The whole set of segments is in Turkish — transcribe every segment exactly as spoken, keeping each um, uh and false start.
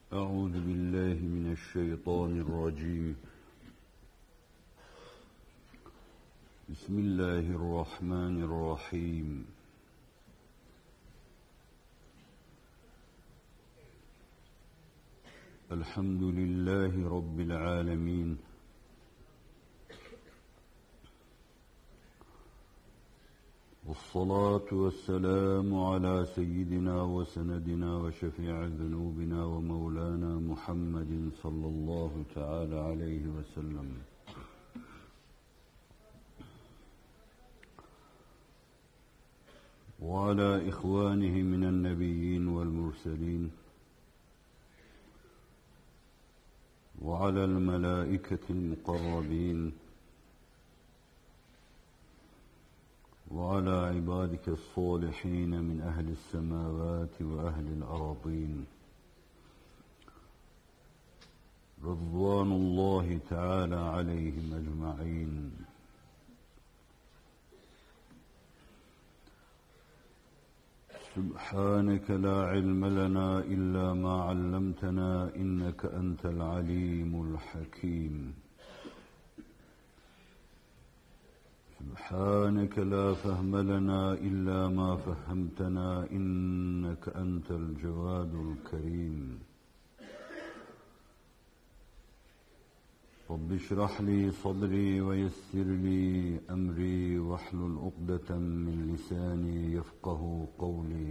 أعوذ بالله من الشيطان الرجيم. بسم الله الرحمن الرحيم. الحمد لله رب العالمين، والصلاة والسلام على سيدنا وسندنا وشفيع ذنوبنا ومولانا محمد صلى الله تعالى عليه وسلم. وعلى إخوانه من النبيين والمرسلين، وعلى الملائكة المقربين، وعلى عبادك الصالحين من أهل السماوات وأهل الأراضين، رضوان الله تعالى عليهم أجمعين. سبحانك لا علم لنا إلا ما علمتنا إنك أنت العليم الحكيم. سبحانك لا فهم لنا إلا ما فهمتنا إنك أنت الجواد الكريم. رب اشرح لي صدري ويسر لي أمري واحلل عقدة من لساني يفقه قولي،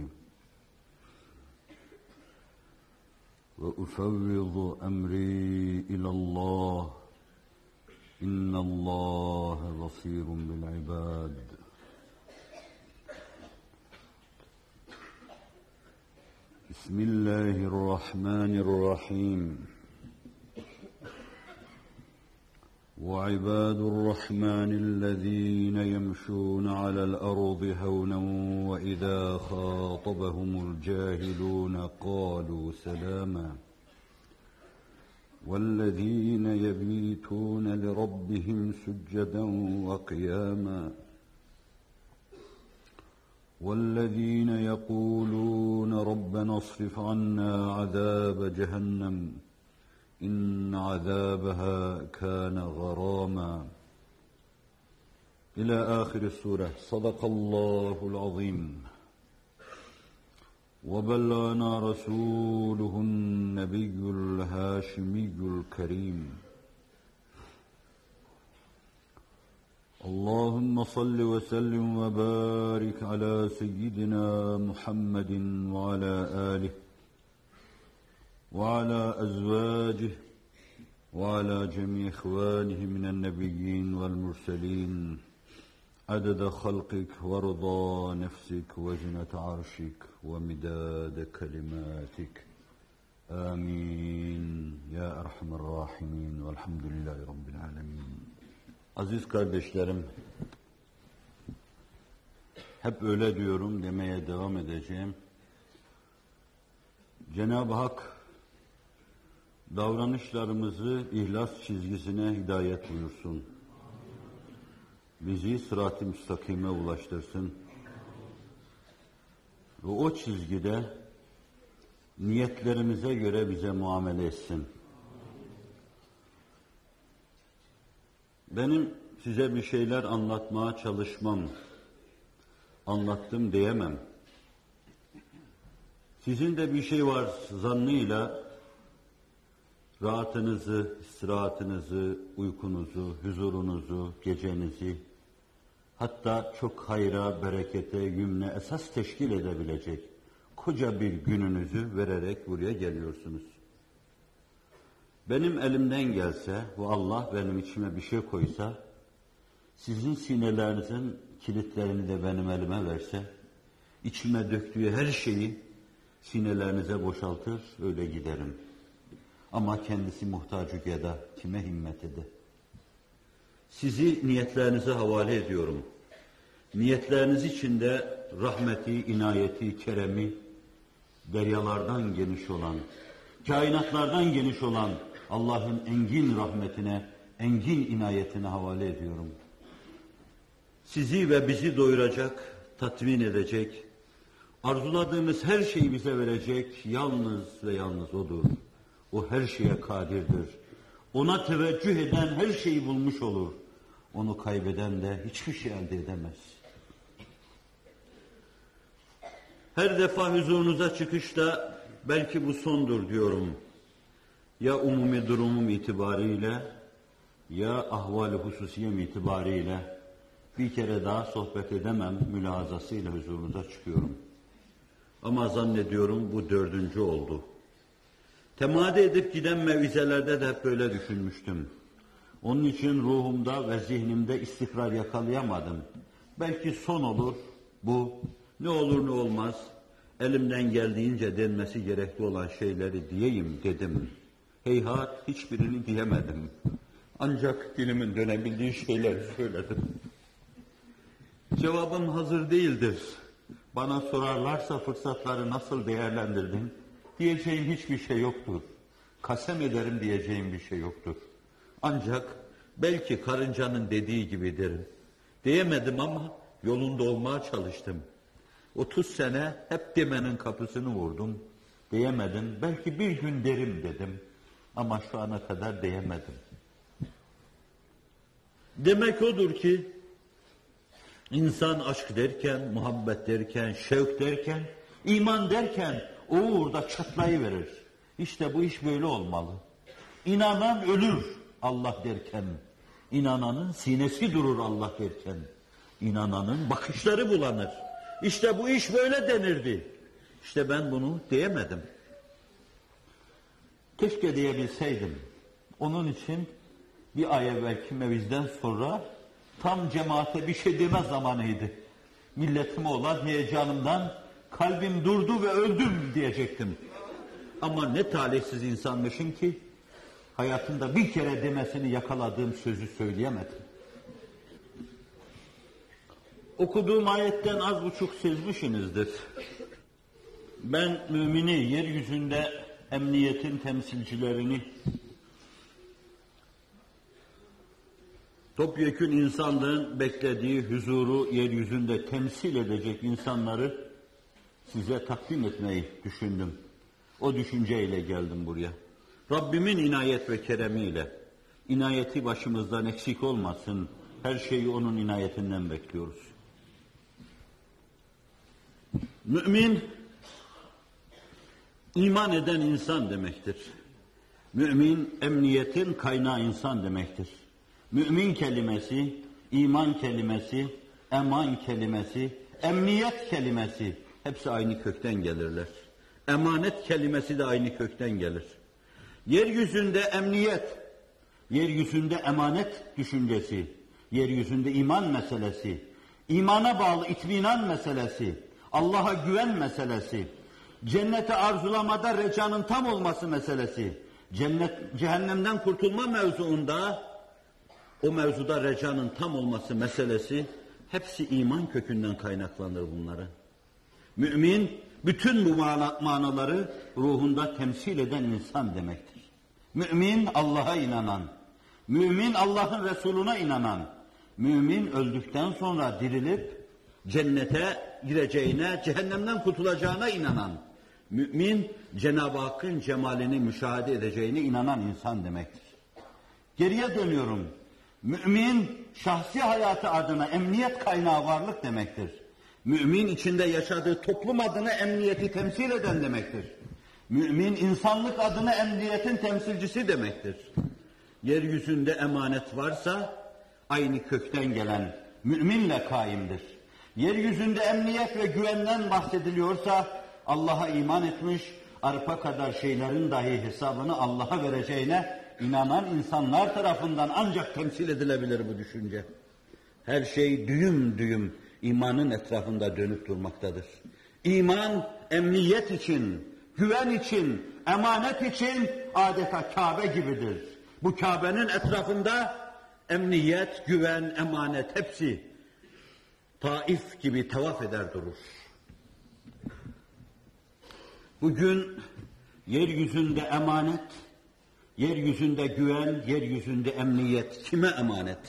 وأفوض أمري إلى الله إن الله بصير بالعباد. بسم الله الرحمن الرحيم. وعباد الرحمن الذين يمشون على الأرض هونا وإذا خاطبهم الجاهلون قالوا سلاما والذين يبيتون لربهم سجدا وقياما والذين يقولون ربنا اصرف عنا عذاب جهنم إن عذابها كان غراما إلى آخر السورة. صدق الله العظيم وبلغنا رسوله النبي الهاشمي الكريم. اللهم صل وسلم وبارك على سيدنا محمد وعلى آله وعلى أزواجه وعلى جميع إخوانه من النبيين والمرسلين عدد خلقك ورضا نفسك وزنة عرشك ومداد كلماتك. آمين ya Erhamer Rahimin velhamdülillahi Rabbil Alemin. Aziz kardeşlerim, hep öyle diyorum, demeye devam edeceğim. Cenab-ı Hak davranışlarımızı ihlas çizgisine hidayet buyursun. Bizi sırat-ı müstakime ulaştırsın. Ve o çizgide niyetlerimize göre bize muamele etsin. Benim size bir şeyler anlatmaya çalışmam, anlattım diyemem. Sizin de bir şey var zannıyla rahatınızı, istirahatınızı, uykunuzu, huzurunuzu, gecenizi, hatta çok hayra, berekete, yümne esas teşkil edebilecek koca bir gününüzü vererek buraya geliyorsunuz. Benim elimden gelse, bu Allah benim içime bir şey koysa, sizin sinelerinizin kilitlerini de benim elime verse, içime döktüğü her şeyi sinelerinize boşaltır, öyle giderim. Ama kendisi muhtaç-ı geda, kime himmet ede. Sizi niyetlerinize havale ediyorum. Niyetleriniz içinde rahmeti, inayeti, keremi, deryalardan geniş olan, kainatlardan geniş olan Allah'ın engin rahmetine, engin inayetine havale ediyorum. Sizi ve bizi doyuracak, tatmin edecek, arzuladığımız her şeyi bize verecek yalnız ve yalnız O'dur. O her şeye kadirdir. Ona teveccüh eden her şeyi bulmuş olur. Onu kaybeden de hiçbir şey elde edemez. Her defa huzurunuza çıkışta belki bu sondur diyorum. Ya umumi durumum itibariyle ya ahval-i hususiyem itibariyle bir kere daha sohbet edemem mülahazasıyla huzurunuza çıkıyorum. Ama zannediyorum bu dördüncü oldu. Temadi edip giden mevizelerde de hep böyle düşünmüştüm. Onun için ruhumda ve zihnimde istikrar yakalayamadım. Belki son olur bu, ne olur ne olmaz, elimden geldiğince denmesi gerekli olan şeyleri diyeyim dedim. Heyhat hiçbirini diyemedim. Ancak dilimin dönebildiği şeyleri söyledim. Cevabım hazır değildir. Bana sorarlarsa fırsatları nasıl değerlendirdin? Diyeceğim hiçbir şey yoktur. Kasem ederim diyeceğim bir şey yoktur. Ancak belki karıncanın dediği gibi derim. Diyemedim ama yolunda olmaya çalıştım. otuz sene hep demenin kapısını vurdum. Diyemedim. Belki bir gün derim dedim. Ama şu ana kadar diyemedim. Demek odur ki insan aşk derken, muhabbet derken, şevk derken, iman derken o uğurda çatlayıverir. İşte bu iş böyle olmalı. İnanan ölür Allah derken, inananın sinesi durur Allah derken, inananın bakışları bulanır. İşte bu iş böyle denirdi. İşte ben bunu diyemedim. Keşke diyebilseydim. Onun için bir ay evvelki mevizden sonra tam cemaate bir şey deme zamanıydı. Milletime olan heyecanımdan kalbim durdu ve öldüm diyecektim. Ama ne talihsiz insanmışım ki hayatımda bir kere demesini yakaladığım sözü söyleyemedim. Okuduğum ayetten az buçuk sezmişsinizdir. Ben mümini, yeryüzünde emniyetin temsilcilerini, topyekün insanlığın beklediği huzuru yeryüzünde temsil edecek insanları size takdim etmeyi düşündüm. O düşünceyle geldim buraya. Rabbimin inayet ve keremiyle, inayeti başımızdan eksik olmasın, her şeyi onun inayetinden bekliyoruz. Mümin, iman eden insan demektir. Mümin, emniyetin kaynağı insan demektir. Mümin kelimesi, iman kelimesi, eman kelimesi, emniyet kelimesi hepsi aynı kökten gelirler. Emanet kelimesi de aynı kökten gelir. Yeryüzünde emniyet, yeryüzünde emanet düşüncesi, yeryüzünde iman meselesi, imana bağlı itminan meselesi, Allah'a güven meselesi, cennete arzulamada recanın tam olması meselesi, cennet, cehennemden kurtulma mevzuunda o mevzuda recanın tam olması meselesi, hepsi iman kökünden kaynaklanır bunları. Mümin, bütün bu mana, manaları ruhunda temsil eden insan demektir. Mümin, Allah'a inanan, mümin Allah'ın Resuluna inanan, mümin öldükten sonra dirilip cennete gireceğine, cehennemden kurtulacağına inanan, mümin Cenab-ı Hakk'ın cemalini müşahede edeceğine inanan insan demektir. Geriye dönüyorum. Mümin, şahsi hayatı adına emniyet kaynağı varlık demektir. Mümin, içinde yaşadığı toplum adına emniyeti temsil eden demektir. Mümin, insanlık adına emniyetin temsilcisi demektir. Yeryüzünde emanet varsa, aynı kökten gelen müminle kaimdir. Yeryüzünde emniyet ve güvenden bahsediliyorsa, Allah'a iman etmiş, arpa kadar şeylerin dahi hesabını Allah'a vereceğine inanan insanlar tarafından ancak temsil edilebilir bu düşünce. Her şey düğüm düğüm imanın etrafında dönüp durmaktadır. İman, emniyet için, güven için, emanet için adeta Kabe gibidir. Bu Kabe'nin etrafında emniyet, güven, emanet hepsi Taif gibi tavaf eder durur. Bugün yeryüzünde emanet, yeryüzünde güven, yeryüzünde emniyet kime emanet?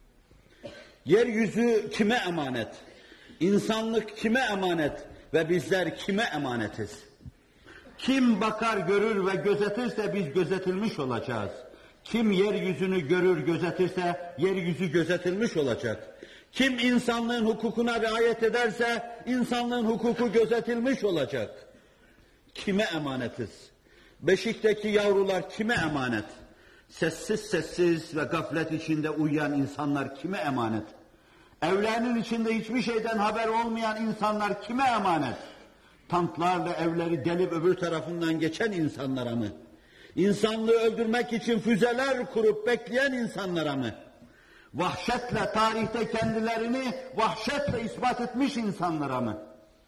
Yeryüzü kime emanet? İnsanlık kime emanet? Ve bizler kime emanetiz? Kim bakar, görür ve gözetirse biz gözetilmiş olacağız. Kim yeryüzünü görür, gözetirse yeryüzü gözetilmiş olacak. Kim insanlığın hukukuna riayet ederse insanlığın hukuku gözetilmiş olacak. Kime emanetiz? Beşikteki yavrular kime emanet? Sessiz sessiz ve gaflet içinde uyuyan insanlar kime emanet? Evlerinin içinde hiçbir şeyden haber olmayan insanlar kime emanet? Tanklarla evleri delip öbür tarafından geçen insanlara mı? İnsanlığı öldürmek için füzeler kurup bekleyen insanlara mı? Vahşetle tarihte kendilerini vahşetle ispat etmiş insanlara mı?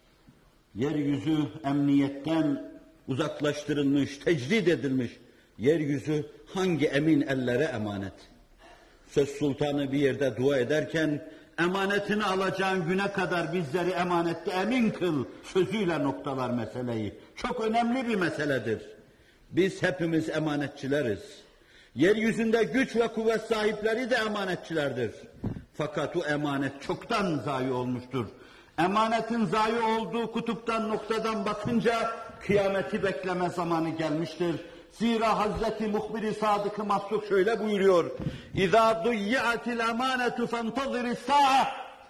Yeryüzü emniyetten uzaklaştırılmış, tecrid edilmiş. Yeryüzü hangi emin ellere emanet? Söz sultanı bir yerde dua ederken emanetini alacağın güne kadar bizleri emanette emin kıl sözüyle noktalar meseleyi. Çok önemli bir meseledir. Biz hepimiz emanetçileriz. Yeryüzünde güç ve kuvvet sahipleri de emanetçilerdir. Fakat o emanet çoktan zayi olmuştur. Emanetin zayi olduğu kutuptan, noktadan bakınca kıyameti bekleme zamanı gelmiştir. Zira Hazreti Muhbir-i Sadık-ı Masduk şöyle buyuruyor. İzâ duyyi'atil emânetu fentazir s-sâ'a.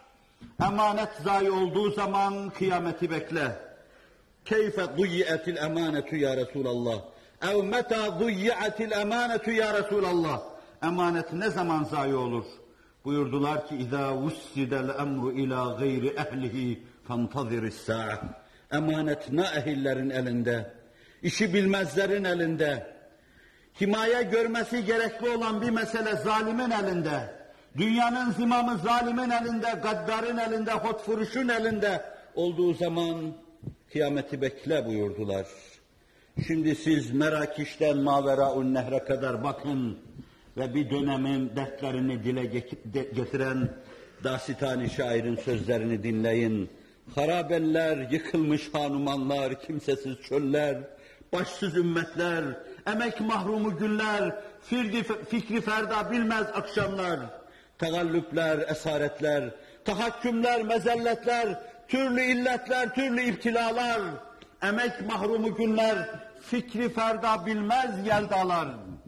Emanet zayi olduğu zaman kıyameti bekle. Keyfe duyyi'atil emânetu ya Resulallah. Ev metâ duyyi'atil emânetu ya Resulallah. Emanet ne zaman zayi olur? Buyurdular ki İzâ vussidel emru ilâ gayri ehlihi fentazir s-sâ'a. Emanet naehillerin elinde, işi bilmezlerin elinde, himaye görmesi gerekli olan bir mesele zalimin elinde, dünyanın zimamı zalimin elinde, gaddarın elinde, hotfuruşun elinde olduğu zaman kıyameti bekle buyurdular. Şimdi siz Merakiş'ten Maveraun Nehre kadar bakın ve bir dönemin dertlerini dile getiren Dasitani şairin sözlerini dinleyin. Harabeller, yıkılmış hanumanlar, kimsesiz çöller, başsız ümmetler, emek mahrumu günler, fikri, fikri ferda bilmez akşamlar, tegallüpler, esaretler, tahakkümler, mezelletler, türlü illetler, türlü iptilalar, emek mahrumu günler, fikri ferda bilmez yeldalar,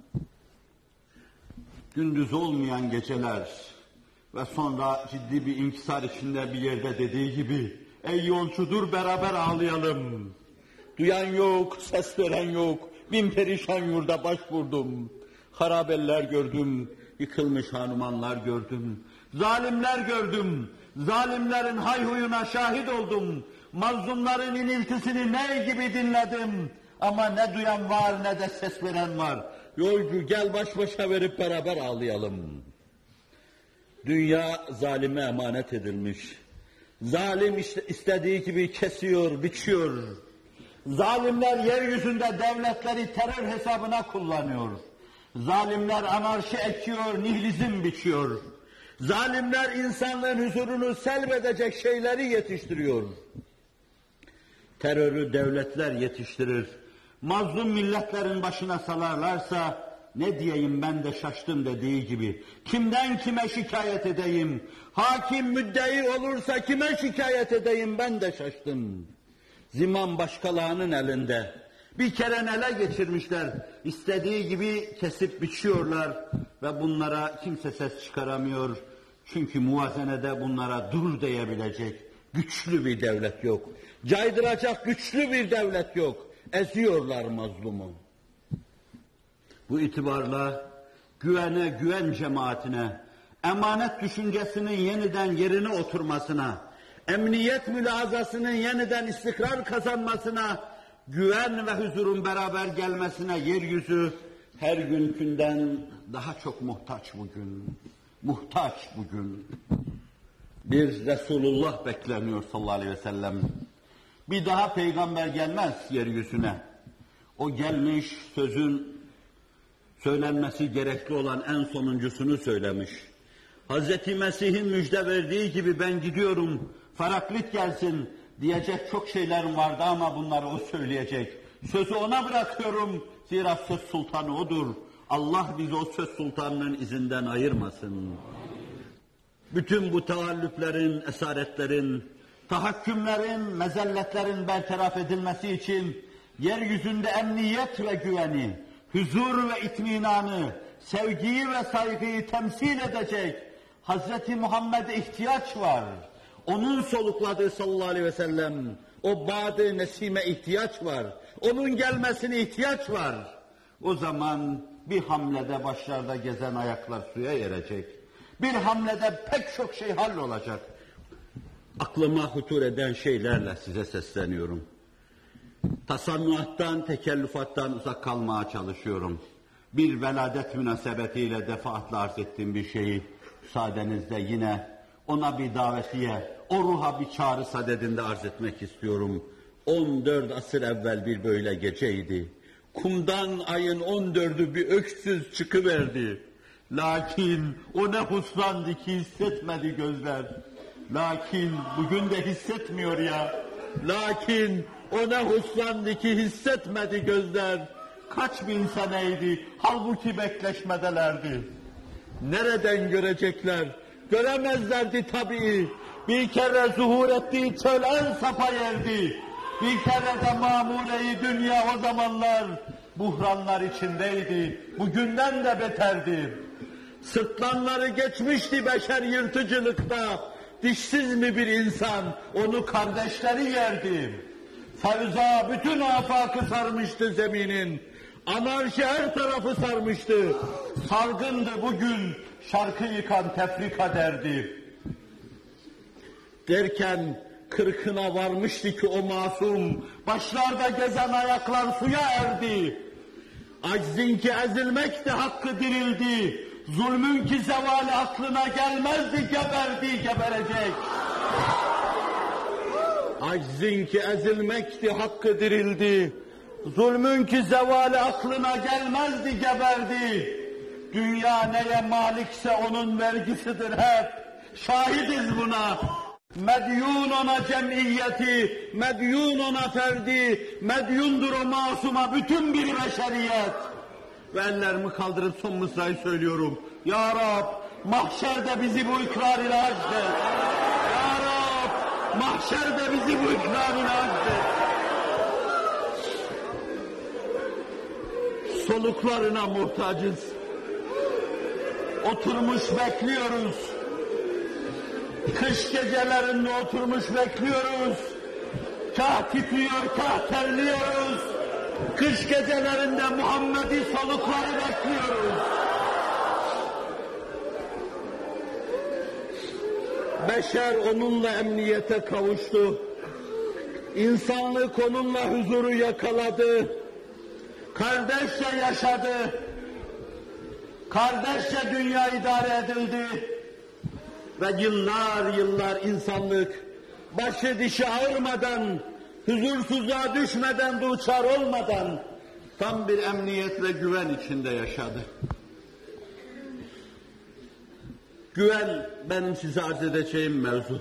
gündüz olmayan geceler ve sonra ciddi bir inkisar içinde bir yerde dediği gibi, ey yolcudur beraber ağlayalım. Duyan yok, ses veren yok, bin perişan yurda başvurdum. Harabeller gördüm, yıkılmış hanumanlar gördüm. Zalimler gördüm, zalimlerin hayhuyuna şahit oldum. Mazlumların iniltisini ne gibi dinledim. Ama ne duyan var ne de ses veren var. Yolcu gel baş başa verip beraber ağlayalım. Dünya zalime emanet edilmiş. Zalim istediği gibi kesiyor, biçiyor. Zalimler yeryüzünde devletleri terör hesabına kullanıyor. Zalimler anarşi ekiyor, nihilizm biçiyor. Zalimler insanlığın huzurunu selbedecek şeyleri yetiştiriyor. Terörü devletler yetiştirir. Mazlum milletlerin başına salarlarsa, ne diyeyim ben de şaştım dediği gibi. Kimden kime şikayet edeyim? Hakim müddei olursa kime şikayet edeyim ben de şaştım. Zimam başkalarının elinde. Bir kere ele geçirmişler. İstediği gibi kesip biçiyorlar ve bunlara kimse ses çıkaramıyor. Çünkü muvazenede bunlara dur diyebilecek güçlü bir devlet yok. Caydıracak güçlü bir devlet yok. Eziyorlar mazlumu. Bu itibarla güvene, güven cemaatine, emanet düşüncesinin yeniden yerine oturmasına, emniyet mülazasının yeniden istikrar kazanmasına, güven ve huzurun beraber gelmesine yeryüzü her günkünden daha çok muhtaç bugün. Muhtaç bugün. Bir Resulullah bekleniyor sallallahu aleyhi ve sellem. Bir daha peygamber gelmez yeryüzüne. O gelmiş, sözün söylenmesi gerekli olan en sonuncusunu söylemiş. Hazreti Mesih'in müjde verdiği gibi ben gidiyorum, Faraklit gelsin diyecek çok şeylerim vardı ama bunları o söyleyecek. Sözü ona bırakıyorum, zira söz sultanı odur. Allah bizi o söz sultanının izinden ayırmasın. Bütün bu taallüplerin, esaretlerin, tahakkümlerin, mezelletlerin bertaraf edilmesi için yeryüzünde emniyet ve güveni, huzur ve itminanı, sevgiyi ve saygıyı temsil edecek Hazreti Muhammed'e ihtiyaç var. Onun solukladığı sallallahu aleyhi ve sellem, o bad-ı nesime ihtiyaç var. Onun gelmesine ihtiyaç var. O zaman bir hamlede başlarda gezen ayaklar suya erecek. Bir hamlede pek çok şey hallolacak. Aklıma hutur eden şeylerle size sesleniyorum. Tasannuattan, tekellüfattan uzak kalmaya çalışıyorum. Bir veladet münasebetiyle defaatle arz ettiğim bir şeyi müsaadenizle yine ona bir davetiye, o ruha bir çağrı sadedinde arz etmek istiyorum. on dört asır evvel bir böyle geceydi. Kumdan ayın on dördü bir öksüz çıkıverdi. Lakin o ne husrandı ki hissetmedi gözler. Lakin bugün de hissetmiyor ya. Lakin o ne husrandı ki hissetmedi gözler. Kaç bin seneydi, halbuki bekleşmedelerdi. Nereden görecekler? Göremezlerdi tabii. Bir kere zuhur ettiği çöl en sapa yerdi. Bir kere de mamure-i dünya o zamanlar buhranlar içindeydi. Bugünden de beterdi. Sırtlanları geçmişti beşer yırtıcılıkta. Dişsiz mi bir insan, onu kardeşleri yerdi. Fevza bütün afakı sarmıştı zeminin. Anarşi her tarafı sarmıştı. Salgındı bugün, şarkı yıkan tefrika derdi. Derken kırkına varmıştı ki o masum, başlarda gezen ayaklar suya erdi. Aczin ki ezilmek de hakkı dirildi. Zulmün ki zevali aklına gelmezdi, geberdi, geberecek. Aczin ki ezilmekti, hakkı dirildi. Zulmün ki zevali aklına gelmezdi, geberdi. Dünya neye malikse onun vergisidir hep. Şahidiz buna. Medyun ona cemiyeti, medyun ona ferdi, medyundur o masuma bütün bir beşeriyet. Ve ellerimi kaldırıp son mısrayı söylüyorum. Ya Rab, mahşerde bizi bu ikrar ile hacdet. Ya Rab, mahşerde bizi bu ikrar ile hacdet. Soluklarına muhtacız. Oturmuş bekliyoruz. Kış gecelerinde oturmuş bekliyoruz. Kah titriyor, kah terliyoruz. Kış gecelerinde Muhammed'i solukları bekliyoruz. Beşer onunla emniyete kavuştu. İnsanlık onunla huzuru yakaladı. Kardeşçe yaşadı. Kardeşçe dünya idare edildi. Ve yıllar yıllar insanlık başı dişi ağırmadan, huzursuzluğa düşmeden, duçar olmadan tam bir emniyet ve güven içinde yaşadı. Güven benim size arz edeceğim mevzu.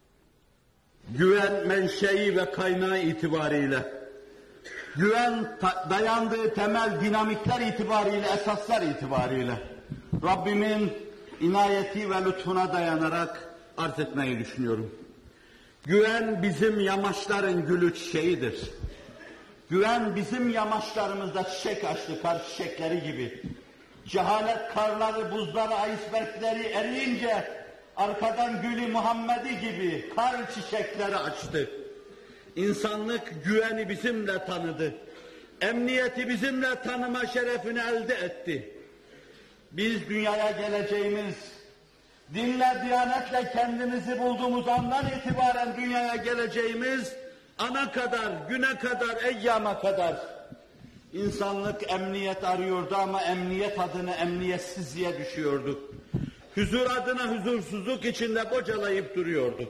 Güven menşei ve kaynağı itibariyle, güven dayandığı temel dinamikler itibariyle, esaslar itibariyle Rabbimin inayeti ve lütfuna dayanarak arz etmeyi düşünüyorum. Güven bizim yamaçların gülü çiçeğidir. Güven bizim yamaçlarımızda çiçek açtı, kar çiçekleri gibi. Cehalet karları, buzları, icebergleri eriyince arkadan gülü Muhammed'i gibi kar çiçekleri açtı. İnsanlık güveni bizimle tanıdı. Emniyeti bizimle tanıma şerefini elde etti. Biz dünyaya geleceğimiz, dinle, diyanetle kendimizi bulduğumuz andan itibaren dünyaya geleceğimiz ana kadar, güne kadar, eyyama kadar insanlık emniyet arıyordu ama emniyet adına emniyetsizliğe düşüyordu. Huzur adına huzursuzluk içinde bocalayıp duruyordu.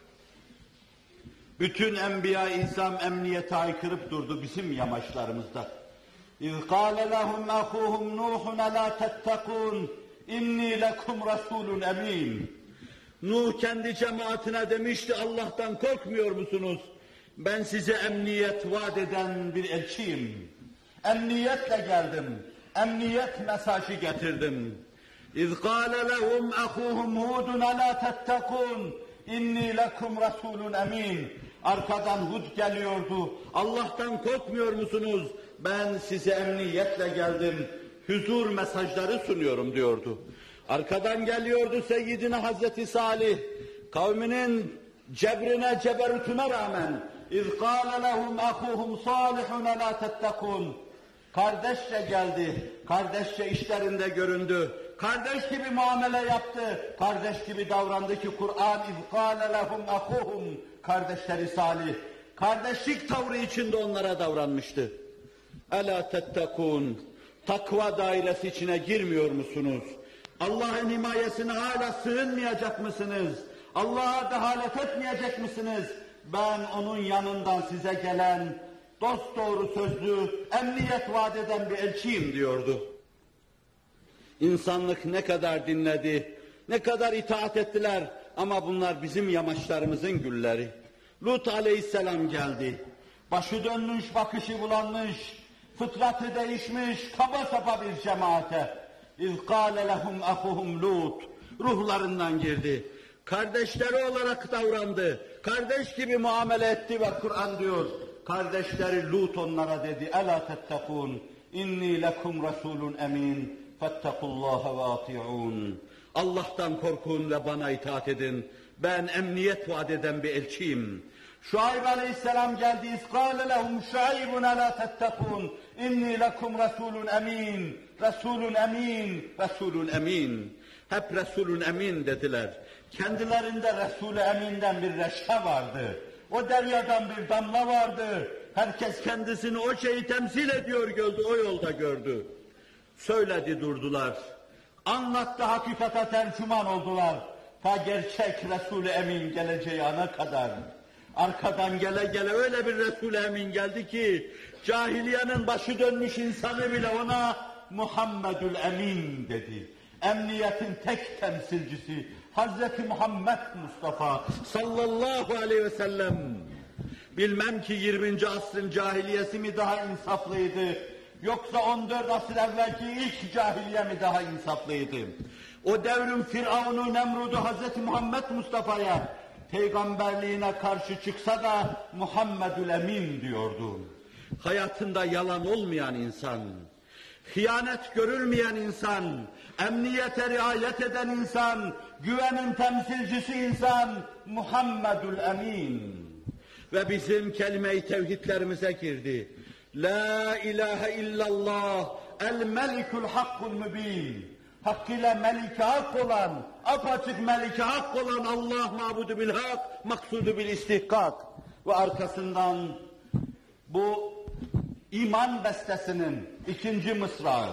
Bütün enbiya-i izam emniyete aykırıp durdu bizim yamaçlarımızda. اِذْ قَالَ لَهُمْ اَخُوهُمْ نُوحٌ لَا تَتَّقُونَ اِنِّي لَكُمْ رَسُولٌ اَم۪ينٌ. Nuh kendi cemaatine demişti, Allah'tan korkmuyor musunuz? Ben size emniyet vaat eden bir elçiyim. Emniyetle geldim, emniyet mesajı getirdim. اِذْ قَالَ لَهُمْ اَخُوهُمْ هُودٌ لَا تَتَّقُونَ اِنِّي لَكُمْ رَسُولٌ اَم۪ينٌ. Arkadan Hud geliyordu. Allah'tan korkmuyor musunuz? Ben size emniyetle geldim. Huzur mesajları sunuyorum diyordu. Arkadan geliyordu Seyyidina Hazreti Salih. Kavminin cebrine, ceberutuna rağmen اِذْ قَالَ لَهُمْ أَخُوهُمْ صَالِحُونَ لَا تَتَّقُونَ Kardeşçe geldi, kardeşçe işlerinde göründü, kardeş gibi muamele yaptı, kardeş gibi davrandı ki Kur'an اِذْ قَالَ لَهُمْ أَخُوهُمْ Kardeşleri Salih, kardeşlik tavrı içinde onlara davranmıştı. اَلَا تَتَّقُونَ Takva dairesi içine girmiyor musunuz? Allah'ın himayesine hala sığınmayacak mısınız? Allah'a dehalet etmeyecek misiniz? Ben onun yanından size gelen dosdoğru sözlü, emniyet vaat eden bir elçiyim diyordu. İnsanlık ne kadar dinledi, ne kadar itaat ettiler ama bunlar bizim yamaçlarımızın gülleri. Lut aleyhisselam geldi. Başı dönmüş, bakışı bulanmış, fıtratı değişmiş, kaba sapa bir cemaate. اِذْ قَالَ لَهُمْ أَخُهُمْ Lut ruhlarından girdi. Kardeşleri olarak davrandı. Kardeş gibi muamele etti ve Kur'an diyor. Kardeşleri Lut onlara dedi. اَلَا تَتَّقُونَ اِنِّي لَكُمْ رَسُولٌ اَمِينٌ فَاتَّقُوا اللّٰهَ وَاطِعُونَ Allah'tan korkun ve bana itaat edin. Ben emniyet vaat eden bir elçiyim. Şuayb aleyhisselam geldi. اِذْ قَالَ لَهُمْ شُعَيْبٌ اَلَا تَتَّقُونَ اِنِّي لَكُمْ رَسُولٌ اَمِينٌ Resulün emin, Resulün emin. Hep Resulün emin dediler. Kendilerinde Resul-i Emin'den bir reşke vardı. O deryadan bir damla vardı. Herkes kendisini o şeyi temsil ediyor gördü, o yolda gördü. Söyledi durdular. Anlattı, hakikate tercüman oldular. Ta gerçek Resul-i Emin geleceği ana kadar. Arkadan gele gele öyle bir Resul-i Emin geldi ki cahiliyenin başı dönmüş insanı bile ona Muhammedül Emin dedi. Emniyetin tek temsilcisi Hazreti Muhammed Mustafa sallallahu aleyhi ve sellem. Bilmem ki yirminci asrın cahiliyesi mi daha insaflıydı, yoksa on dört asır evvelki ilk cahiliye mi daha insaflıydı? O devrin Firavun'u, Nemrud'u Hazreti Muhammed Mustafa'ya peygamberliğine karşı çıksa da Muhammedül Emin diyordu. Hayatında yalan olmayan insan, hıyanet görülmeyen insan, emniyete riayet eden insan, güvenin temsilcisi insan Muhammedül Emin. Ve bizim kelime-i tevhidlerimize girdi. La ilahe illallah, el melikul hakkul mübin. Hakkıyla melike hak olan, apaçık melike hak olan Allah mabudu bil hak, maksudu bil istihkak. Ve arkasından bu iman bestesinin ikinci mısrağı.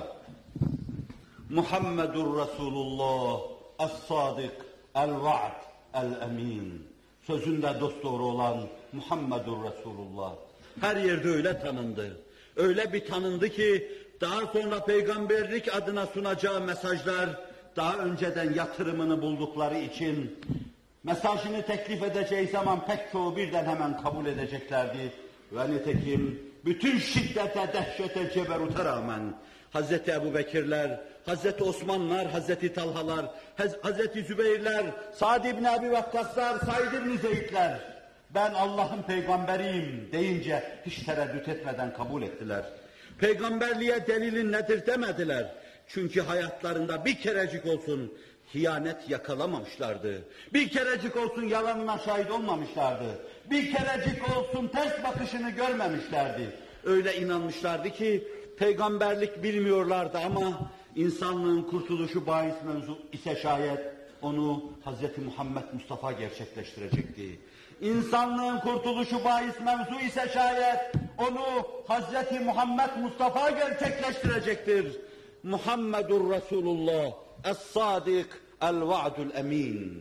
Muhammedur Resulullah, es-sadık, el-va'd, el-emin. Sözünde dosdoğru olan Muhammedur Resulullah. Her yerde öyle tanındı. Öyle bir tanındı ki daha sonra peygamberlik adına sunacağı mesajlar daha önceden yatırımını buldukları için mesajını teklif edeceği zaman pek çoğu birden hemen kabul edeceklerdi. Ve nitekim bütün şiddete, dehşete, ceberuta rağmen Hazreti Ebubekirler, Hazreti Osmanlar, Hazreti Talhalar, Hazreti Zübeyirler, Sa'd ibn Abi Vakkaslar, Said ibn Zeydler, ben Allah'ın peygamberiyim deyince hiç tereddüt etmeden kabul ettiler. Peygamberliğe delilin nedir demediler. Çünkü hayatlarında bir kerecik olsun hıyanet yakalamamışlardı. Bir kerecik olsun yalanına şahit olmamışlardı. Bir kerecik olsun ters bakışını görmemişlerdi. Öyle inanmışlardı ki peygamberlik bilmiyorlardı ama insanlığın kurtuluşu bahis mevzu ise şayet onu Hazreti Muhammed Mustafa gerçekleştirecekti. İnsanlığın kurtuluşu bahis mevzu ise şayet onu Hazreti Muhammed Mustafa gerçekleştirecektir. Muhammedur Resulullah, es-sadık, el-va'dul emin.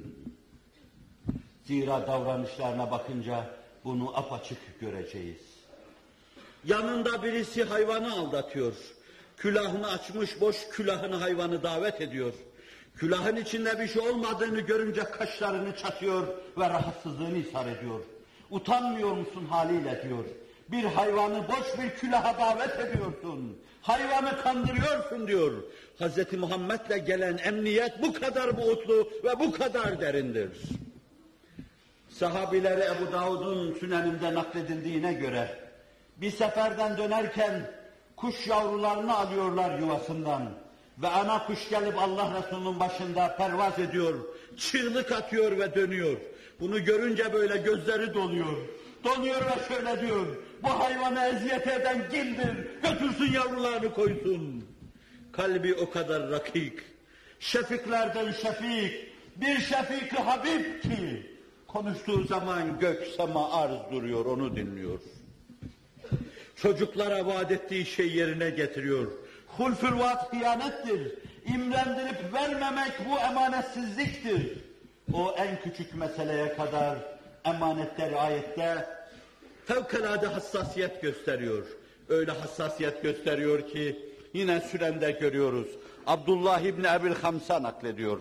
Zira davranışlarına bakınca bunu apaçık göreceğiz. Yanında birisi hayvanı aldatıyor. Külahını açmış, boş külahını hayvanı davet ediyor. Külahın içinde bir şey olmadığını görünce kaşlarını çatıyor ve rahatsızlığını ishar ediyor. Utanmıyor musun haliyle diyor. Bir hayvanı boş bir külaha davet ediyorsun. Hayvanı kandırıyorsun diyor. Hazreti Muhammed'le gelen emniyet bu kadar buğutlu ve bu kadar derindir. Sahabileri Ebu Davud'un süneninde nakledildiğine göre bir seferden dönerken kuş yavrularını alıyorlar yuvasından ve ana kuş gelip Allah Resulü'nün başında pervaz ediyor, çığlık atıyor ve dönüyor. Bunu görünce böyle gözleri doluyor. Doluyor ve şöyle diyor, bu hayvana eziyet eden kimdir? Götürsün yavrularını koysun. Kalbi o kadar rakik, şefiklerden şefik, bir şefik-i Habib ki, konuştuğu zaman gök, sema, arz duruyor, onu dinliyor. Çocuklara vaat ettiği şey yerine getiriyor. Hulfül vaat hıyanettir. İmrendirip vermemek bu emanetsizliktir. O en küçük meseleye kadar emanetleri ayette fevkalade hassasiyet gösteriyor. Öyle hassasiyet gösteriyor ki yine sürende görüyoruz. Abdullah İbni Ebil Hamsa naklediyor.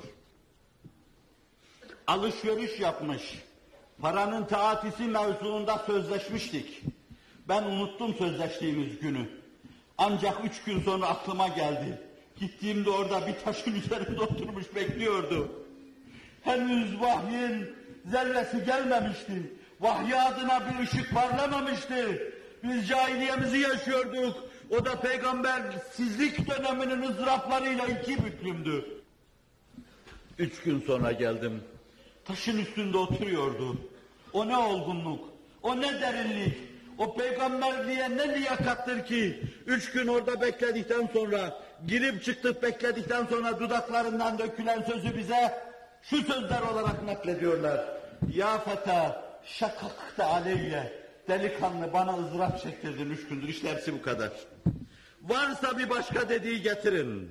Alışveriş yapmış. Paranın taatisi mevzuunda sözleşmiştik. Ben unuttum sözleştiğimiz günü. Ancak üç gün sonra aklıma geldi. Gittiğimde orada bir taşın üzerinde oturmuş bekliyordu. Henüz vahyin zerresi gelmemişti. Vahiy adına bir ışık parlamamıştı. Biz cahiliyemizi yaşıyorduk. O da peygambersizlik döneminin ızdıraplarıyla iki büklümdü. Üç gün sonra geldim. Taşın üstünde oturuyordu. O ne olgunluk, o ne derinlik, o peygamberliğe ne liyakattır ki üç gün orada bekledikten sonra, girip çıktık bekledikten sonra dudaklarından dökülen sözü bize şu sözler olarak naklediyorlar. Ya feta şakakta aleyye, delikanlı bana ızdırap çektirdin üç gündür, işte hepsi bu kadar. Varsa bir başka dediği getirin.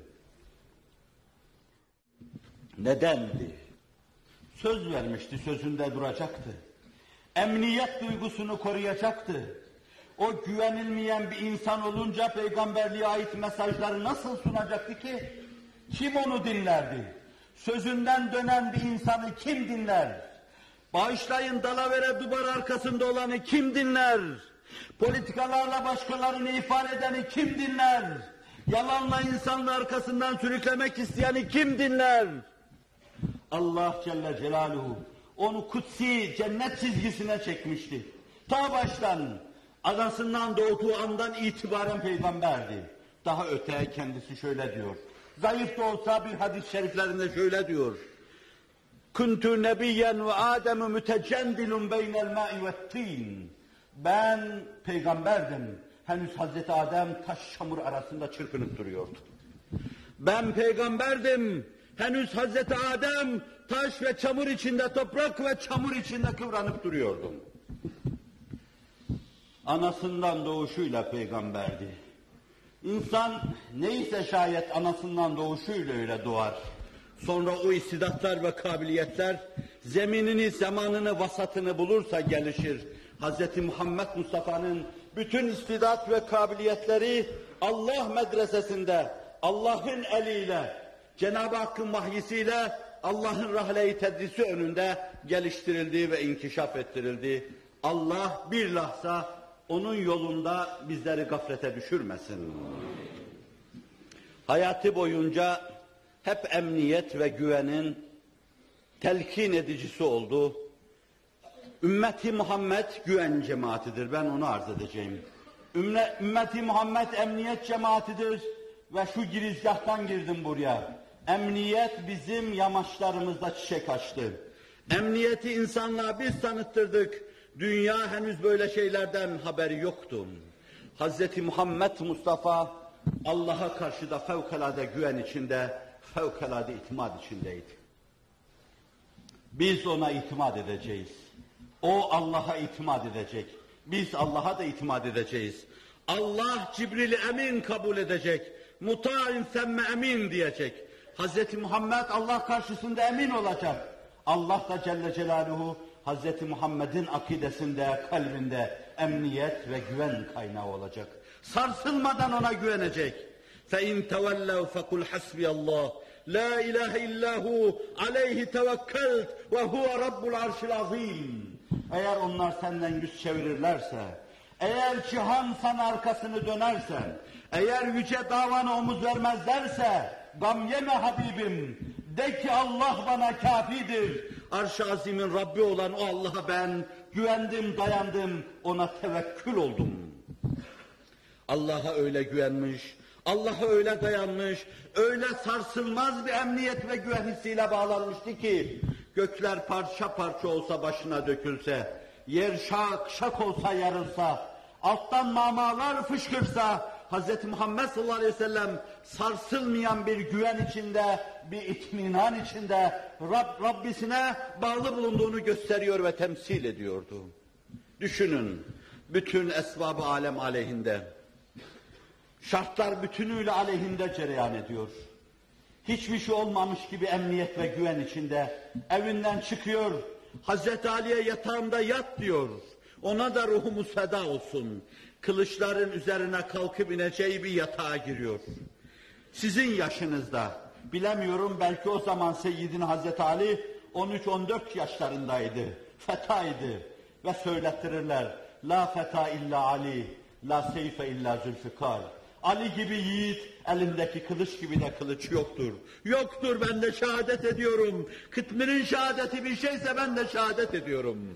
Nedendi? Söz vermişti, sözünde duracaktı. Emniyet duygusunu koruyacaktı. O güvenilmeyen bir insan olunca peygamberliğe ait mesajları nasıl sunacaktı ki? Kim onu dinlerdi? Sözünden dönen bir insanı kim dinler? Bağışlayın dalavere duvar arkasında olanı kim dinler? Politikalarla başkalarını ifade edeni kim dinler? Yalanla insanın arkasından sürüklemek isteyeni kim dinler? Allah Celle Celaluhu onu kutsi cennet çizgisine çekmişti. Ta baştan, anasından doğduğu andan itibaren peygamberdi. Daha öte kendisi şöyle diyor. Zayıf da olsa bir hadis-i şeriflerinde şöyle diyor. Kuntu nebiyyen ve Adem'u mütecendilun beynel ma'i ve tin. Ben peygamberdim. Henüz Hazreti Adem taş çamur arasında çırpınıp duruyordu. Ben peygamberdim. Henüz Hazreti Adem taş ve çamur içinde, toprak ve çamur içinde kıvranıp duruyordu. Anasından doğuşuyla peygamberdi. İnsan neyse şayet anasından doğuşuyla öyle doğar. Sonra o istidatlar ve kabiliyetler zeminini, zamanını, vasatını bulursa gelişir. Hz. Muhammed Mustafa'nın bütün istidat ve kabiliyetleri Allah medresesinde, Allah'ın eliyle, Cenab-ı Hakk'ın vahyisiyle, Allah'ın rahle-i tedrisi önünde geliştirildi ve inkişaf ettirildi. Allah bir lahza onun yolunda bizleri gaflete düşürmesin. Hayatı boyunca hep emniyet ve güvenin telkin edicisi oldu. Ümmeti Muhammed güven cemaatidir. Ben onu arz edeceğim. Ümmeti Muhammed emniyet cemaatidir ve şu girizgahtan girdim buraya. Emniyet bizim yamaçlarımızda çiçek açtı. Emniyeti insanlığa biz tanıttırdık. Dünya henüz böyle şeylerden haberi yoktu. Hazreti Muhammed Mustafa Allah'a karşı da fevkalade güven içinde, fevkalade itimat içindeydi. Biz ona itimat edeceğiz. O Allah'a itimat edecek. Biz Allah'a da itimat edeceğiz. Allah Cibril-i Emin kabul edecek. Muta'in semme emin diyecek. Hazreti Muhammed Allah karşısında emin olacak. Allah da Celle Celaluhu Hazreti Muhammed'in akidesinde, kalbinde emniyet ve güven kaynağı olacak. Sarsılmadan ona güvenecek. فَاِنْ تَوَلَّوْا فَقُلْ حَسْبِيَ اللّٰهِ لَا اِلَٰهِ اِلَّا هُ عَلَيْهِ تَوَكَّلْتُ وَهُوَ رَبُّ الْعَرْشِ الْعَظِيمِ. Eğer onlar senden yüz çevirirlerse, eğer cihan sana arkasını dönerse, eğer yüce davana omuz vermezlerse, gam yeme Habibim, de ki Allah bana kafidir, Arş-ı Azim'in Rabbi olan o Allah'a ben güvendim, dayandım, ona tevekkül oldum. Allah'a öyle güvenmiş, Allah'a öyle dayanmış, öyle sarsılmaz bir emniyet ve güven hissiyle bağlanmıştı ki, gökler parça parça olsa başına dökülse, yer şak şak olsa yarılsa, alttan mamalar fışkırsa, Hz. Muhammed sallallahu aleyhi ve sellem sarsılmayan bir güven içinde, bir itminan içinde Rab, Rabbisine bağlı bulunduğunu gösteriyor ve temsil ediyordu. Düşünün, bütün esbab-ı alem aleyhinde, şartlar bütünüyle aleyhinde cereyan ediyor. Hiçbir şey olmamış gibi emniyet ve güven içinde evinden çıkıyor, Hazreti Ali'ye yatağımda yat diyor. Ona da ruhumuz feda olsun. Kılıçların üzerine kalkıp ineceği bir yatağa giriyor. Sizin yaşınızda, bilemiyorum belki o zaman Seyyidina Hazreti Ali on üç on dört yaşlarındaydı, fetaydı ve söylettirirler. La feta illa Ali, la seyfe illa zülfikar. Ali gibi yiğit, elindeki kılıç gibi de kılıç yoktur. Yoktur, ben de şehadet ediyorum. Kıtmir'in şehadeti bir şeyse ben de şehadet ediyorum.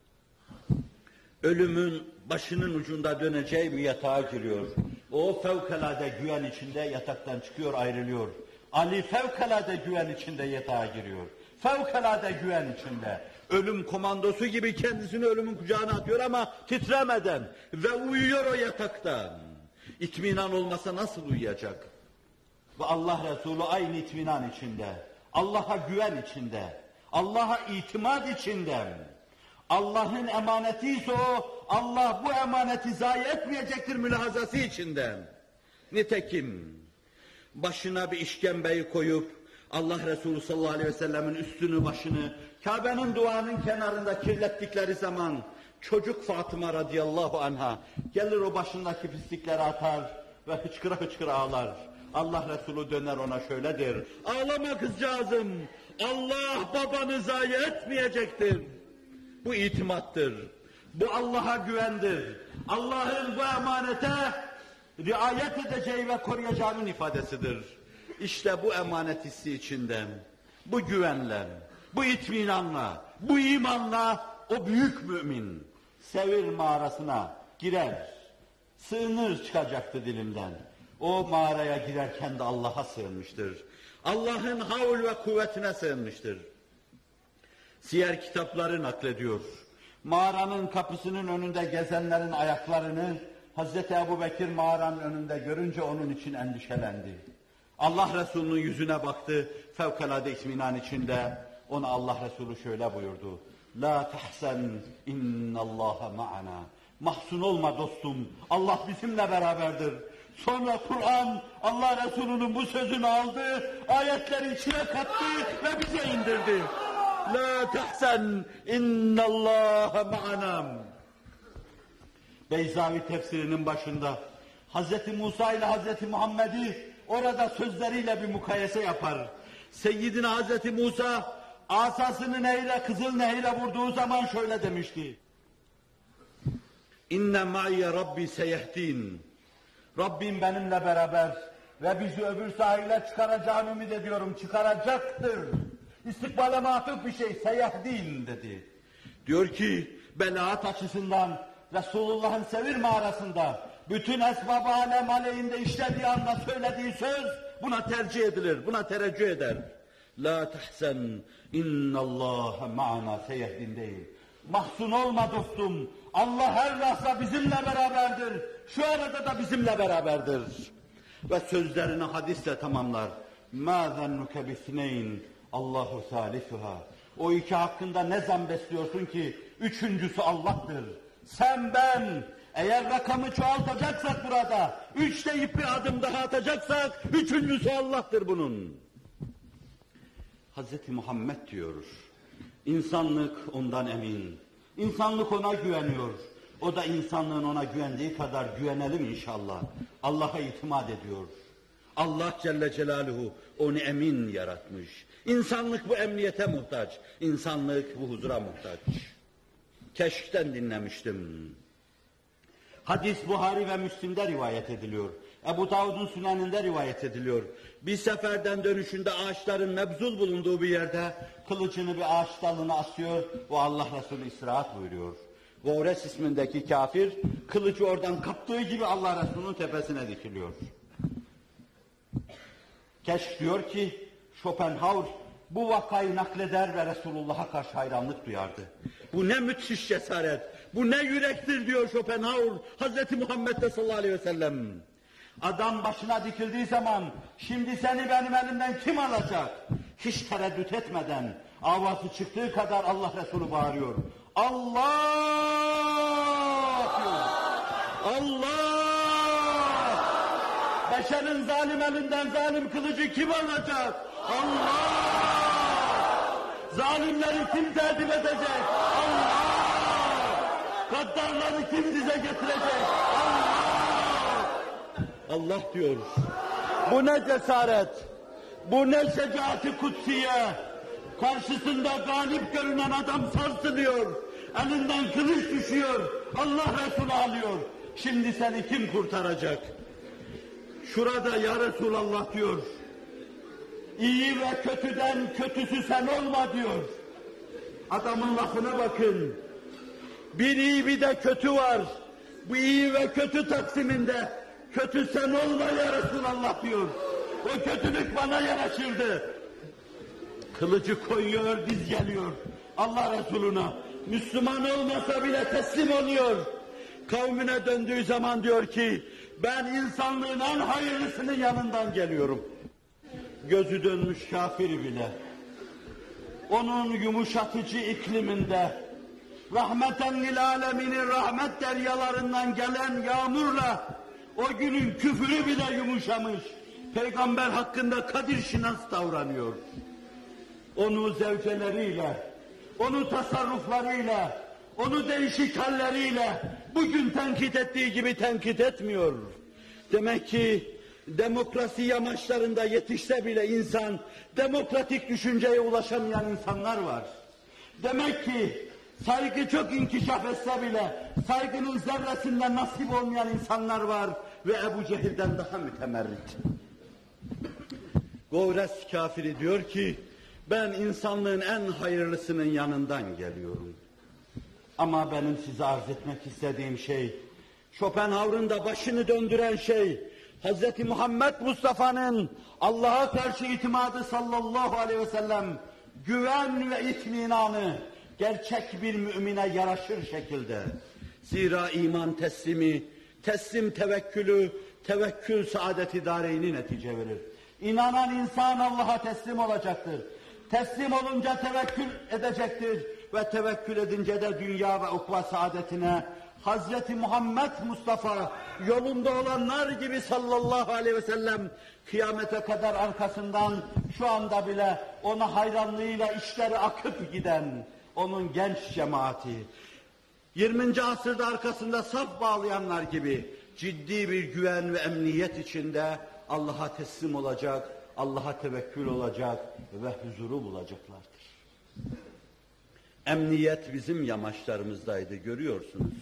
Ölümün başının ucunda döneceği bir yatağa giriyor. O fevkalade güven içinde yataktan çıkıyor, ayrılıyor. Ali fevkalade güven içinde yatağa giriyor. Fevkalade güven içinde. Ölüm komandosu gibi kendisini ölümün kucağına atıyor ama titremeden ve uyuyor o yatakta. İtminan olmasa nasıl uyuyacak? Ve Allah Resulü aynı itminan içinde, Allah'a güven içinde, Allah'a itimat içinde. Allah'ın emaneti ise o, Allah bu emaneti zayi etmeyecektir mülahazası içinde. Nitekim başına bir işkembeyi koyup Allah Resulü sallallahu aleyhi ve sellemin üstünü başını Kabe'nin duvarının kenarında kirlettikleri zaman çocuk Fatıma radıyallahu anha gelir o başındaki pislikleri atar ve hıçkıra hıçkıra ağlar. Allah Resulü döner ona şöyle der: ağlama kızcağızım, Allah babanı zayi etmeyecektir. Bu itimattır, bu Allah'a güvendir. Allah'ın bu emanete riayet edeceği ve koruyacağının ifadesidir. İşte bu emanet hissi içinden, bu güvenle, bu itminanla, bu imanla o büyük mümin Sevir mağarasına girer, sığınır çıkacaktı dilimden. O mağaraya girerken de Allah'a sığınmıştır. Allah'ın havl ve kuvvetine sığınmıştır. Siyer kitapları naklediyor. Mağaranın kapısının önünde gezenlerin ayaklarını Hazreti Ebubekir mağaranın önünde görünce onun için endişelendi. Allah Resulü'nün yüzüne baktı, fevkalade itminan içinde ona Allah Resulü şöyle buyurdu: La tahsen innallaha ma'ana. Mahzun olma dostum, Allah bizimle beraberdir. Sonra Kur'an Allah Resulü'nün bu sözünü aldı, ayetleri içine kattı ve bize indirdi. La tahsen innallaha ma'ana. Beyzavi tefsirinin başında Hazreti Musa ile Hazreti Muhammed'i orada sözleriyle bir mukayese yapar. Seyyidina Hazreti Musa asasını neyle, kızıl neyle vurduğu zaman şöyle demişti: İnne ma'ye Rabbi seyehdin. Rabbim benimle beraber ve bizi öbür sahile çıkaracağını ümit ediyorum, çıkaracaktır. İstikbale matuf bir şey, seyehdin dedi. Diyor ki, belaat açısından Resulullah'ın Sevir mağarasında bütün esbab-ı alem aleyhinde işlediği anda söylediği söz buna tercih edilir, buna tereccüh eder. La tahsen innallâhe ma'ana seyehdin değil. Mahzun olma dostum, Allah her lahza bizimle beraberdir. Şu arada da bizimle beraberdir. Ve sözlerini hadisle tamamlar. مَا ذَنُّكَ بِثْنَيْنِ Allahu salisuha. O iki hakkında ne zan besliyorsun ki üçüncüsü Allah'tır. Sen ben eğer rakamı çoğaltacaksak burada, üç deyip bir adım daha atacaksak üçüncüsü Allah'tır bunun. Hazreti Muhammed diyor, insanlık ondan emin, insanlık ona güveniyor, o da insanlığın ona güvendiği kadar güvenelim inşallah. Allah'a itimat ediyor. Allah Celle Celaluhu onu emin yaratmış. İnsanlık bu emniyete muhtaç, insanlık bu huzura muhtaç. Keşk'ten dinlemiştim. Hadis Buhari ve Müslim'de rivayet ediliyor. Ebu Davud'un Süneninde rivayet ediliyor. Bir seferden dönüşünde ağaçların mebzul bulunduğu bir yerde kılıcını bir ağaç dalına asıyor ve Allah Resulü istirahat buyuruyor. Gores ismindeki kafir kılıcı oradan kaptığı gibi Allah Resulü'nün tepesine dikiliyor. Keşf diyor ki Schopenhauer bu vakayı nakleder ve Resulullah'a karşı hayranlık duyardı. Bu ne müthiş cesaret, bu ne yürektir diyor Schopenhauer, Hazreti Muhammed'de sallallahu aleyhi ve sellem. Adam başına dikildiği zaman, şimdi seni benim elimden kim alacak? Hiç tereddüt etmeden, avazı çıktığı kadar Allah Resulü bağırıyor. Allah! Allah! Beşerin zalim elinden zalim kılıcı kim alacak? Allah! Zalimleri kim tertip edecek? Allah! Gaddarları kim dize getirecek? Allah! Allah diyor. Bu ne cesaret? Bu ne şecaat-i kutsiye? Karşısında galip görünen adam sarsılıyor. Elinden kılıç düşüyor. Allah Resulü alıyor. Şimdi seni kim kurtaracak? Şurada ya Resulallah diyor. İyi ve kötüden kötüsü sen olma diyor. Adamın lafına bakın. Bir iyi bir de kötü var. Bu iyi ve kötü taksiminde kötü sen olma ya Resulallah diyor. O kötülük bana yaraşırdı. Kılıcı koyuyor, diz geliyor Allah Resulüne. Müslüman olmasa bile teslim oluyor. Kavmine döndüğü zaman diyor ki, ben insanlığın en hayırlısının yanından geliyorum. Gözü dönmüş kafir bile, onun yumuşatıcı ikliminde, rahmeten lil aleminin rahmet deryalarından gelen yağmurla, o günün küfürü bile yumuşamış. Peygamber hakkında kadir şinas davranıyor. Onu zevceleriyle, onu tasarruflarıyla, onu değişik halleriyle bugün tenkit ettiği gibi tenkit etmiyor. Demek ki demokrasi yamaçlarında yetişse bile insan, demokratik düşünceye ulaşamayan insanlar var. Demek ki saygı çok inkişaf etse bile saygının zerresinden nasip olmayan insanlar var ve Ebu Cehil'den daha mütemerrit. Gores kafiri diyor ki, ben insanlığın en hayırlısının yanından geliyorum. Ama benim size arz etmek istediğim şey, Schopenhauer'ın da başını döndüren şey, Hazreti Muhammed Mustafa'nın Allah'a karşı itimadı sallallahu aleyhi ve sellem, güven ve itminanı gerçek bir mümine yaraşır şekilde. Zira iman teslimi, teslim tevekkülü, tevekkül saadet-i dareyni netice verir. İnanan insan Allah'a teslim olacaktır. Teslim olunca tevekkül edecektir ve tevekkül edince de dünya ve ukva saadetine Hazreti Muhammed Mustafa yolunda olanlar gibi sallallahu aleyhi ve sellem kıyamete kadar arkasından şu anda bile ona hayranlığıyla işleri akıp giden onun genç cemaati, yirminci asırda arkasında saf bağlayanlar gibi ciddi bir güven ve emniyet içinde Allah'a teslim olacak, Allah'a tevekkül olacak ve huzuru bulacaklardır. Emniyet bizim yamaçlarımızdaydı, görüyorsunuz.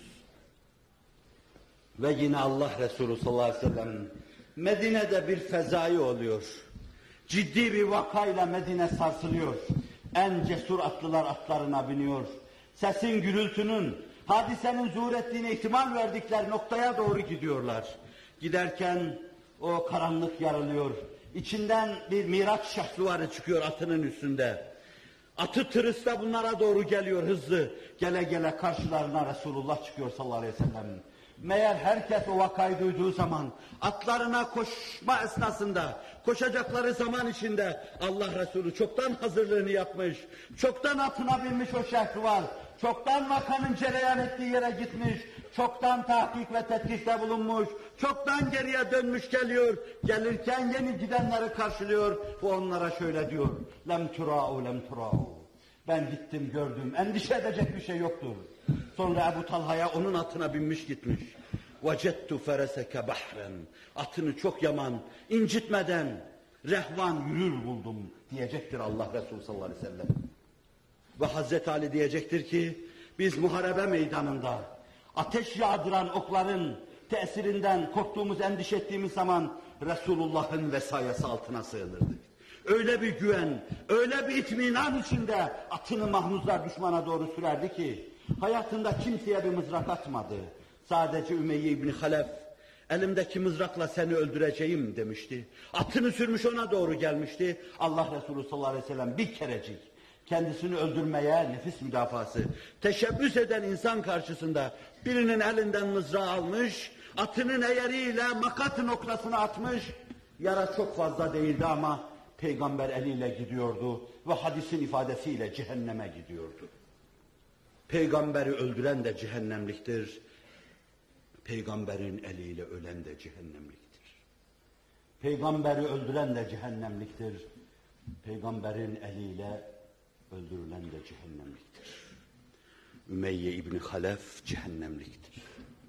Ve yine Allah Resulü sallallahu aleyhi ve sellem Medine'de bir fezai oluyor. Ciddi bir vakayla Medine sarsılıyor. En cesur atlılar atlarına biniyor. Sesin, gürültünün, hadisenin zuhur ettiğine ihtimal verdikleri noktaya doğru gidiyorlar. Giderken o karanlık yarılıyor. İçinden bir Miraç şahsuvarı çıkıyor atının üstünde. Atı tırısta bunlara doğru geliyor hızlı. Gele gele karşılarına Resulullah çıkıyor sallallahu aleyhi ve sellem. Meğer herkes o vakayı duyduğu zaman atlarına koşma esnasında, koşacakları zaman içinde Allah Resulü çoktan hazırlığını yapmış, çoktan atına binmiş o şahsuvar, çoktan vakanın cereyan ettiği yere gitmiş, çoktan tahkik ve tetkikte bulunmuş, çoktan geriye dönmüş geliyor, gelirken yeni gidenleri karşılıyor ve onlara şöyle diyor, lem tura'u lem tura'u. Ben gittim gördüm, endişe edecek bir şey yoktur. Sonra Ebu Talha'ya onun atına binmiş gitmiş. وَجَدْتُ فَرَسَكَ بَحْرًا. Atını çok yaman, incitmeden, rehvan yürür buldum diyecektir Allah Resulü sallallahu aleyhi ve sellem. Ve Hazreti Ali diyecektir ki, biz muharebe meydanında ateş yağdıran okların tesirinden korktuğumuz, endişe ettiğimiz zaman Resulullah'ın vesayesi altına sığınırdık. Öyle bir güven, öyle bir itminan içinde atını mahmuzlar düşmana doğru sürerdi ki hayatında kimseye bir mızrak atmadı. Sadece Ümeyye İbni Halef, elimdeki mızrakla seni öldüreceğim demişti. Atını sürmüş ona doğru gelmişti. Allah Resulü sallallahu aleyhi ve sellem bir kerecik kendisini öldürmeye, nefis müdafası teşebbüs eden insan karşısında birinin elinden mızrağı almış, atının eğeriyle makat noktasına atmış. Yara çok fazla değildi ama Peygamber eliyle gidiyordu ve hadisin ifadesiyle cehenneme gidiyordu. Peygamberi öldüren de cehennemliktir. Peygamberin eliyle ölen de cehennemliktir. Peygamberi öldüren de cehennemliktir. Peygamberin eliyle öldürülen de cehennemliktir. Ümeyye İbni Halef cehennemliktir.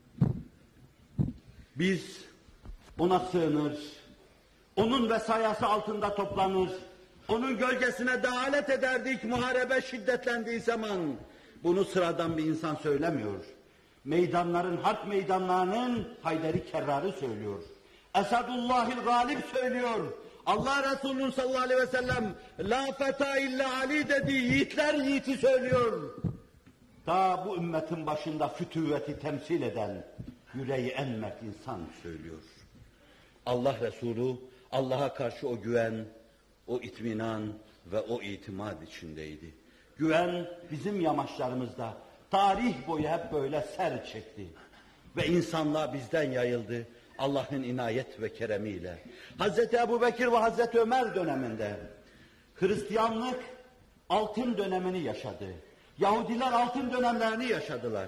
Biz ona sığınır, onun vesayası altında toplanır, onun gölgesine dalalet ederdik muharebe şiddetlendiği zaman. Bunu sıradan bir insan söylemiyor. Meydanların, harp meydanlarının Hayderi Kerrar'ı söylüyor. Esadullahil Galip söylüyor. Allah Resulü'nün sallallahu aleyhi ve sellem la feta illa Ali dediği yiğitler yiğiti söylüyor. Ta bu ümmetin başında fütüvveti temsil eden yüreği en mert insan söylüyor. Allah Resulü Allah'a karşı o güven, o itminan ve o itimat içindeydi. Güven bizim yamaçlarımızda tarih boyu hep böyle ser çekti. Ve insanlığa bizden yayıldı Allah'ın inayet ve keremiyle. Hazreti Ebubekir ve Hazreti Ömer döneminde Hristiyanlık altın dönemini yaşadı. Yahudiler altın dönemlerini yaşadılar.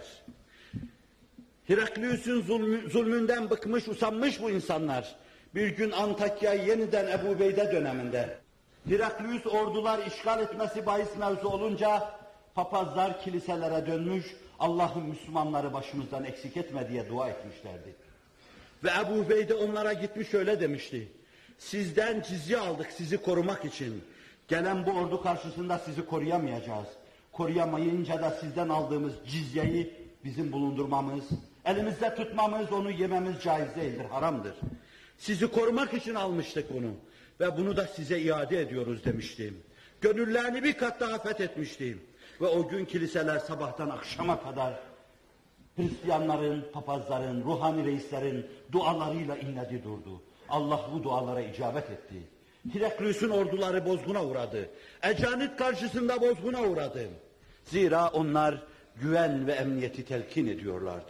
Heraklius'un zulmü, zulmünden bıkmış, usanmış bu insanlar. Bir gün Antakya'yı yeniden Ebu Beyde döneminde Heraklius ordular işgal etmesi bahis mevzu olunca papazlar kiliselere dönmüş, Allah'ın Müslümanları başımızdan eksik etme diye dua etmişlerdi. Ve Ebu Beyde onlara gitmiş şöyle demişti: sizden cizye aldık sizi korumak için. Gelen bu ordu karşısında sizi koruyamayacağız. Koruyamayınca da sizden aldığımız cizyeyi bizim bulundurmamız, elimizde tutmamız, onu yememiz caiz değildir, haramdır. Sizi korumak için almıştık onu ve bunu da size iade ediyoruz demiştim. Gönüllerini bir kat daha fethetmiştim. Ve o gün kiliseler sabahtan akşama kadar Hristiyanların, papazların, ruhani reislerin dualarıyla inledi durdu. Allah bu dualara icabet etti. Heraklius'un orduları bozguna uğradı. Ecanit karşısında bozguna uğradı. Zira onlar güven ve emniyeti telkin ediyorlardı.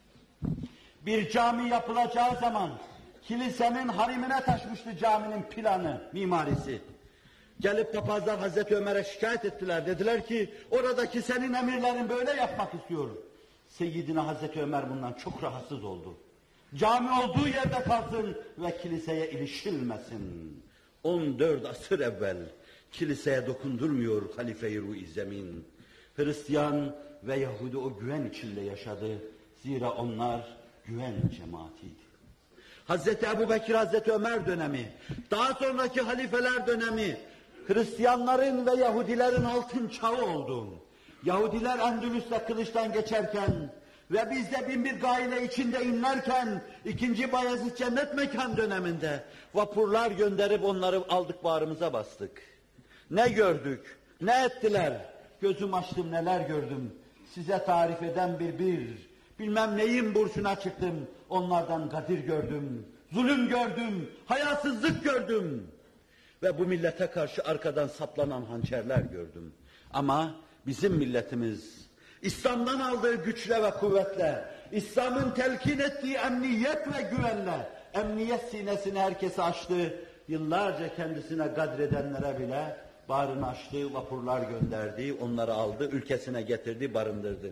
Bir cami yapılacağı zaman kilisenin harimine taşmıştı caminin planı, mimarisi. Gelip papazlar Hazreti Ömer'e şikayet ettiler. Dediler ki oradaki senin emirlerin böyle yapmak istiyor. Seyyidina Hazreti Ömer bundan çok rahatsız oldu. Cami olduğu yerde kalsın ve kiliseye ilişilmesin. on dört asır evvel kiliseye dokundurmuyor Halife-i Ruh-i Zemin. Hristiyan ve Yahudi o güven içinde yaşadı. Zira onlar güven cemaatiydi. Hazreti Ebubekir, Hazreti Ömer dönemi, daha sonraki halifeler dönemi, Hristiyanların ve Yahudilerin altın çağı oldu. Yahudiler Endülüs'te kılıçtan geçerken ve biz de bin bir gaile içinde inlerken ikinci Bayezid cennet mekan döneminde vapurlar gönderip onları aldık bağrımıza bastık. Ne gördük, ne ettiler? Gözüm açtım neler gördüm. Size tarif eden bir bir, bilmem neyin burçuna çıktım. Onlardan gadir gördüm, zulüm gördüm, hayasızlık gördüm. Ve bu millete karşı arkadan saplanan hançerler gördüm. Ama bizim milletimiz İslam'dan aldığı güçle ve kuvvetle, İslam'ın telkin ettiği emniyet ve güvenle, emniyet sinesini herkese açtı. Yıllarca kendisine gadredenlere bile bağrını açtı, vapurlar gönderdi, onları aldı, ülkesine getirdi, barındırdı.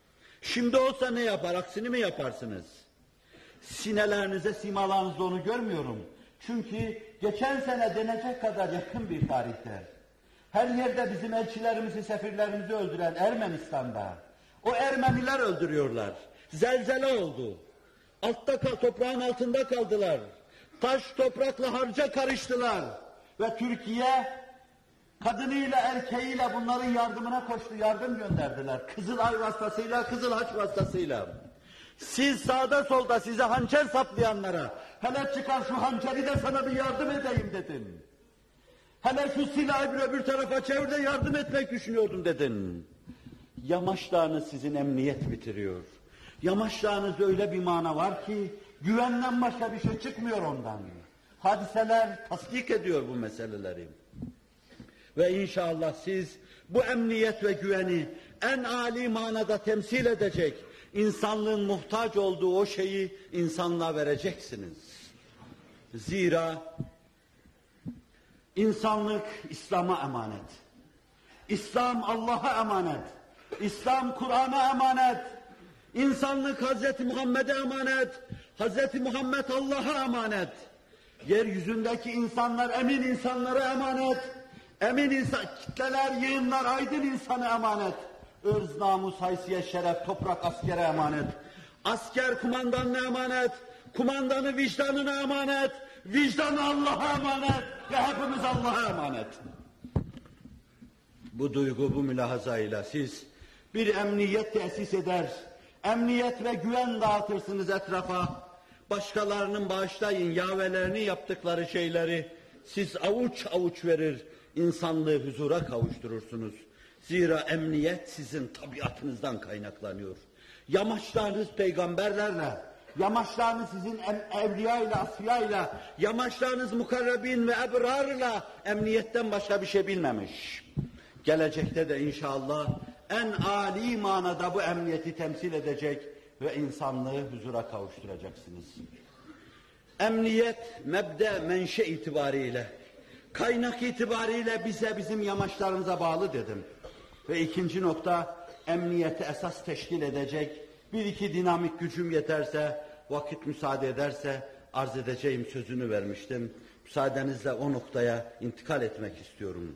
Şimdi olsa ne yapar, aksini mi yaparsınız? Sinelerinize, simalarınızda onu görmüyorum. Çünkü geçen sene denecek kadar yakın bir tarihte, her yerde bizim elçilerimizi, sefirlerimizi öldüren Ermenistan'da, o Ermeniler öldürüyorlar. Zelzele oldu. Altta kal, toprağın altında kaldılar. Taş toprakla harca karıştılar. Ve Türkiye, kadınıyla erkeğiyle bunların yardımına koştu, yardım gönderdiler. Kızılay vasıtasıyla, Kızılhaç vasıtasıyla. Siz sağda solda size hançer saplayanlara, hele çıkar şu hançeri de sana bir yardım edeyim dedin. Hele şu silahı bir öbür tarafa çevir de yardım etmek düşünüyordun dedin. Yamaçlarınız sizin emniyet bitiriyor. Yamaçlarınızda öyle bir mana var ki, güvenden başka bir şey çıkmıyor ondan. Hadiseler tasdik ediyor bu meseleleri. Ve inşallah siz bu emniyet ve güveni en âli manada temsil edecek, insanlığın muhtaç olduğu o şeyi insanlığa vereceksiniz. Zira insanlık İslam'a emanet. İslam Allah'a emanet. İslam Kur'an'a emanet. İnsanlık Hazreti Muhammed'e emanet. Hazreti Muhammed Allah'a emanet. Yeryüzündeki insanlar emin insanlara emanet. Emin insan, kitleler, yığınlar, aydın insana emanet. Irz, namus, haysiyet, şeref, toprak askere emanet. Asker kumandanına emanet. Kumandanı vicdanına emanet. Vicdanı Allah'a emanet. Ve hepimiz Allah'a emanet. Bu duygu, bu mülahazayla siz bir emniyet tesis eder, emniyet ve güven dağıtırsınız etrafa. Başkalarının bağışlayın yavelerini yaptıkları şeyleri siz avuç avuç verir, insanlığı huzura kavuşturursunuz. Zira emniyet sizin tabiatınızdan kaynaklanıyor. Yamaçlarınız peygamberlerle, yamaçlarınız sizin evliyayla, asfiyayla, yamaçlarınız mukarrabin ve ebrarla emniyetten başka bir şey bilmemiş. Gelecekte de inşallah en âli manada bu emniyeti temsil edecek ve insanlığı huzura kavuşturacaksınız. Emniyet mebde menşe itibariyle, kaynak itibariyle bize bizim yamaçlarımıza bağlı dedim. Ve ikinci nokta, emniyeti esas teşkil edecek bir iki dinamik gücüm yeterse, vakit müsaade ederse arz edeceğim sözünü vermiştim. Müsaadenizle o noktaya intikal etmek istiyorum.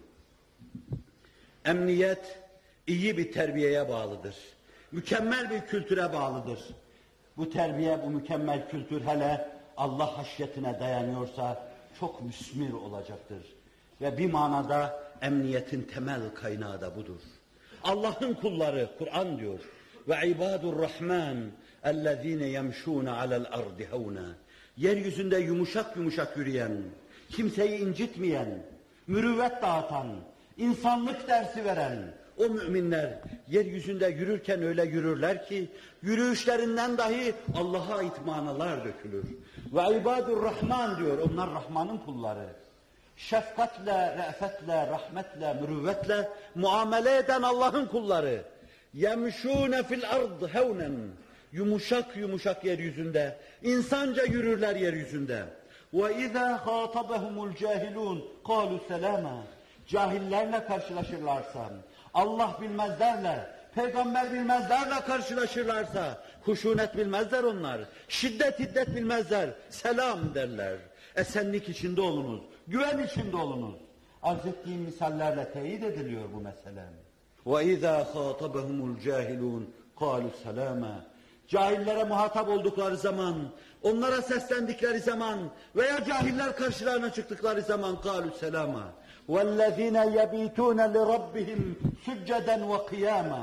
Emniyet iyi bir terbiyeye bağlıdır. Mükemmel bir kültüre bağlıdır. Bu terbiye, bu mükemmel kültür hele Allah haşyetine dayanıyorsa çok müsmir olacaktır. Ve bir manada emniyetin temel kaynağı da budur. Allah'ın kulları, Kur'an diyor. Ve ibadur rahman ellezine yemşûne alel ardi havna. Yeryüzünde yumuşak yumuşak yürüyen, kimseyi incitmeyen, mürüvvet dağıtan, insanlık dersi veren o müminler yeryüzünde yürürken öyle yürürler ki yürüyüşlerinden dahi Allah'a ait manalar dökülür. Ve ibadur rahman diyor, onlar Rahman'ın kulları. Şefkatle, re'fetle, rahmetle, mürüvvetle muamele eden Allah'ın kulları. Yemşûne fil ard hevnen. Yumuşak yumuşak yeryüzünde, insanca yürürler yeryüzünde. Ve izâ khâtabehumul cahilûn kâlu selâmâ. Cahillerle karşılaşırlarsa, Allah bilmezlerle, peygamber bilmezlerle karşılaşırlarsa, huşunet bilmezler onlar, şiddet hiddet bilmezler, selam derler. Esenlik içinde olunuz, güven içinde olunuz. Arz ettiğim misallerle teyit ediliyor bu mesele. وَاِذَا خَاطَبَهُمُ الْجَاهِلُونَ قَالُوا سَلَامًا. Cahillere muhatap oldukları zaman, onlara seslendikleri zaman veya cahiller karşılarına çıktıkları zaman قَالُوا سَلَامًا. وَالَّذ۪ينَ يَب۪يتُونَ لِرَبِّهِمْ سُجَّدًا وَقِيَامًا.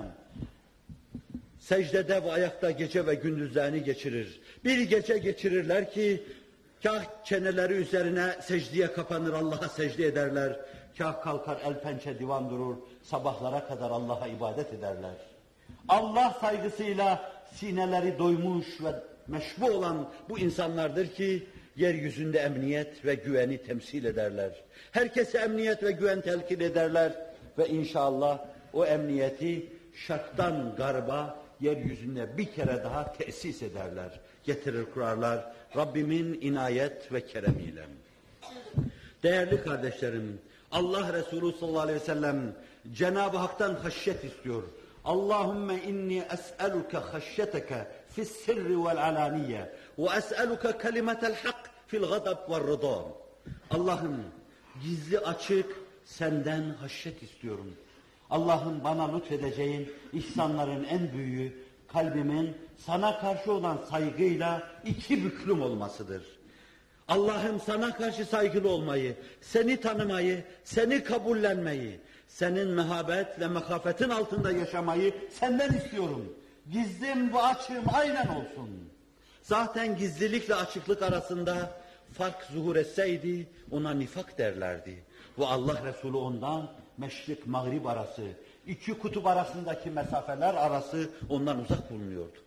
Secdede ve ayakta gece ve gündüzlerini geçirir. Bir gece geçirirler ki, kah çeneleri üzerine secdeye kapanır, Allah'a secde ederler. Kah kalkar el pençe divan durur, sabahlara kadar Allah'a ibadet ederler. Allah saygısıyla sineleri doymuş ve meşbu olan bu insanlardır ki, yeryüzünde emniyet ve güveni temsil ederler. Herkese emniyet ve güven telkin ederler ve inşallah o emniyeti şarktan garba yeryüzünde bir kere daha tesis ederler, getirir kurarlar Rabbimin inayet ve keremiyle. Değerli kardeşlerim, Allah Resulü sallallahu aleyhi ve sellem Cenab-ı Hak'tan haşyet istiyor. Allahümme inni es'eluke haşyeteke fis sirri vel alaniye ve es'eluke kelimetel hak fil gadab ve rıda. Allah'ım gizli açık senden haşyet istiyorum. Allah'ım bana lütfedeceğin ihsanların en büyüğü kalbimin sana karşı olan saygıyla iki büklüm olmasıdır. Allah'ım sana karşı saygılı olmayı, seni tanımayı, seni kabullenmeyi, senin mehabet ve mekafetin altında yaşamayı senden istiyorum. Gizlim ve açığım aynen olsun. Zaten gizlilikle açıklık arasında fark zuhur etseydi ona nifak derlerdi. Ve Allah Resulü ondan meşrik mağrib arası, iki kutup arasındaki mesafeler arası ondan uzak bulunuyordu.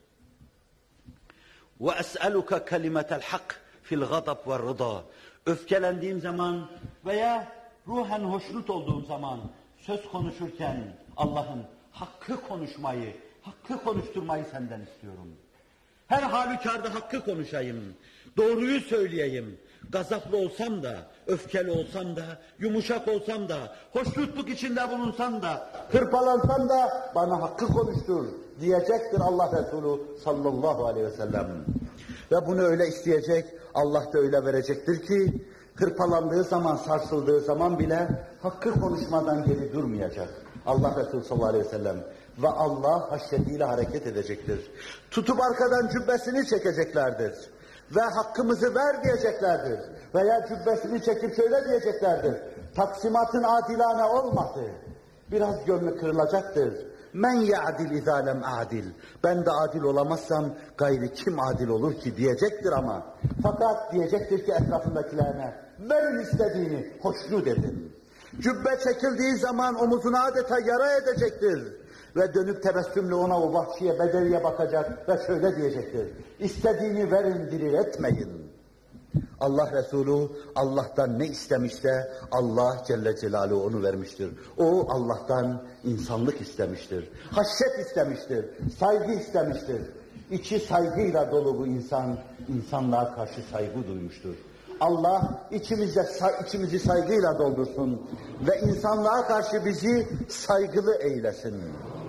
Ve es'eluke kelimetel hak fil gadab ve rıda. Öfkelendiğim zaman veya ruhen hoşnut olduğum zaman söz konuşurken Allah'ım hakkı konuşmayı, hakkı konuşturmayı senden istiyorum. Her halükarda hakkı konuşayım, doğruyu söyleyeyim. Gazaplı olsam da, öfkeli olsam da, yumuşak olsam da, hoşnutluk içinde bulunsam da, hırpalansam da bana hakkı konuştur diyecektir Allah Resulü sallallahu aleyhi ve sellem. Ve bunu öyle isteyecek, Allah da öyle verecektir ki, hırpalandığı zaman, sarsıldığı zaman bile hakkı konuşmadan geri durmayacak. Allah Resulü sallallahu aleyhi ve sellem. Ve Allah haşyetiyle hareket edecektir. Tutup arkadan cübbesini çekeceklerdir. Ve hakkımızı ver diyeceklerdir. Veya cübbesini çekip şöyle diyeceklerdir. Taksimatın adilane olmadı. Biraz gönlü kırılacaktır. Men ya'dil izâ lem a'dil. Ben de adil olamazsam gayri kim adil olur ki diyecektir ama. Fakat diyecektir ki etrafındakilerine verin istediğini, hoşnut edin. Cübbe çekildiği zaman omuzuna adeta yara edecektir. Ve dönüp tebessümle ona o vahşiye, bedeviye bakacak ve şöyle diyecektir. İstediğini verin, diri etmeyin. Allah Resulü Allah'tan ne istemişse Allah Celle Celaluhu onu vermiştir. O Allah'tan insanlık istemiştir. Haşyet istemiştir. Saygı istemiştir. İçi saygıyla dolu bu insan, insanlığa karşı saygı duymuştur. Allah içimizde, içimizi saygıyla doldursun ve insanlığa karşı bizi saygılı eylesin.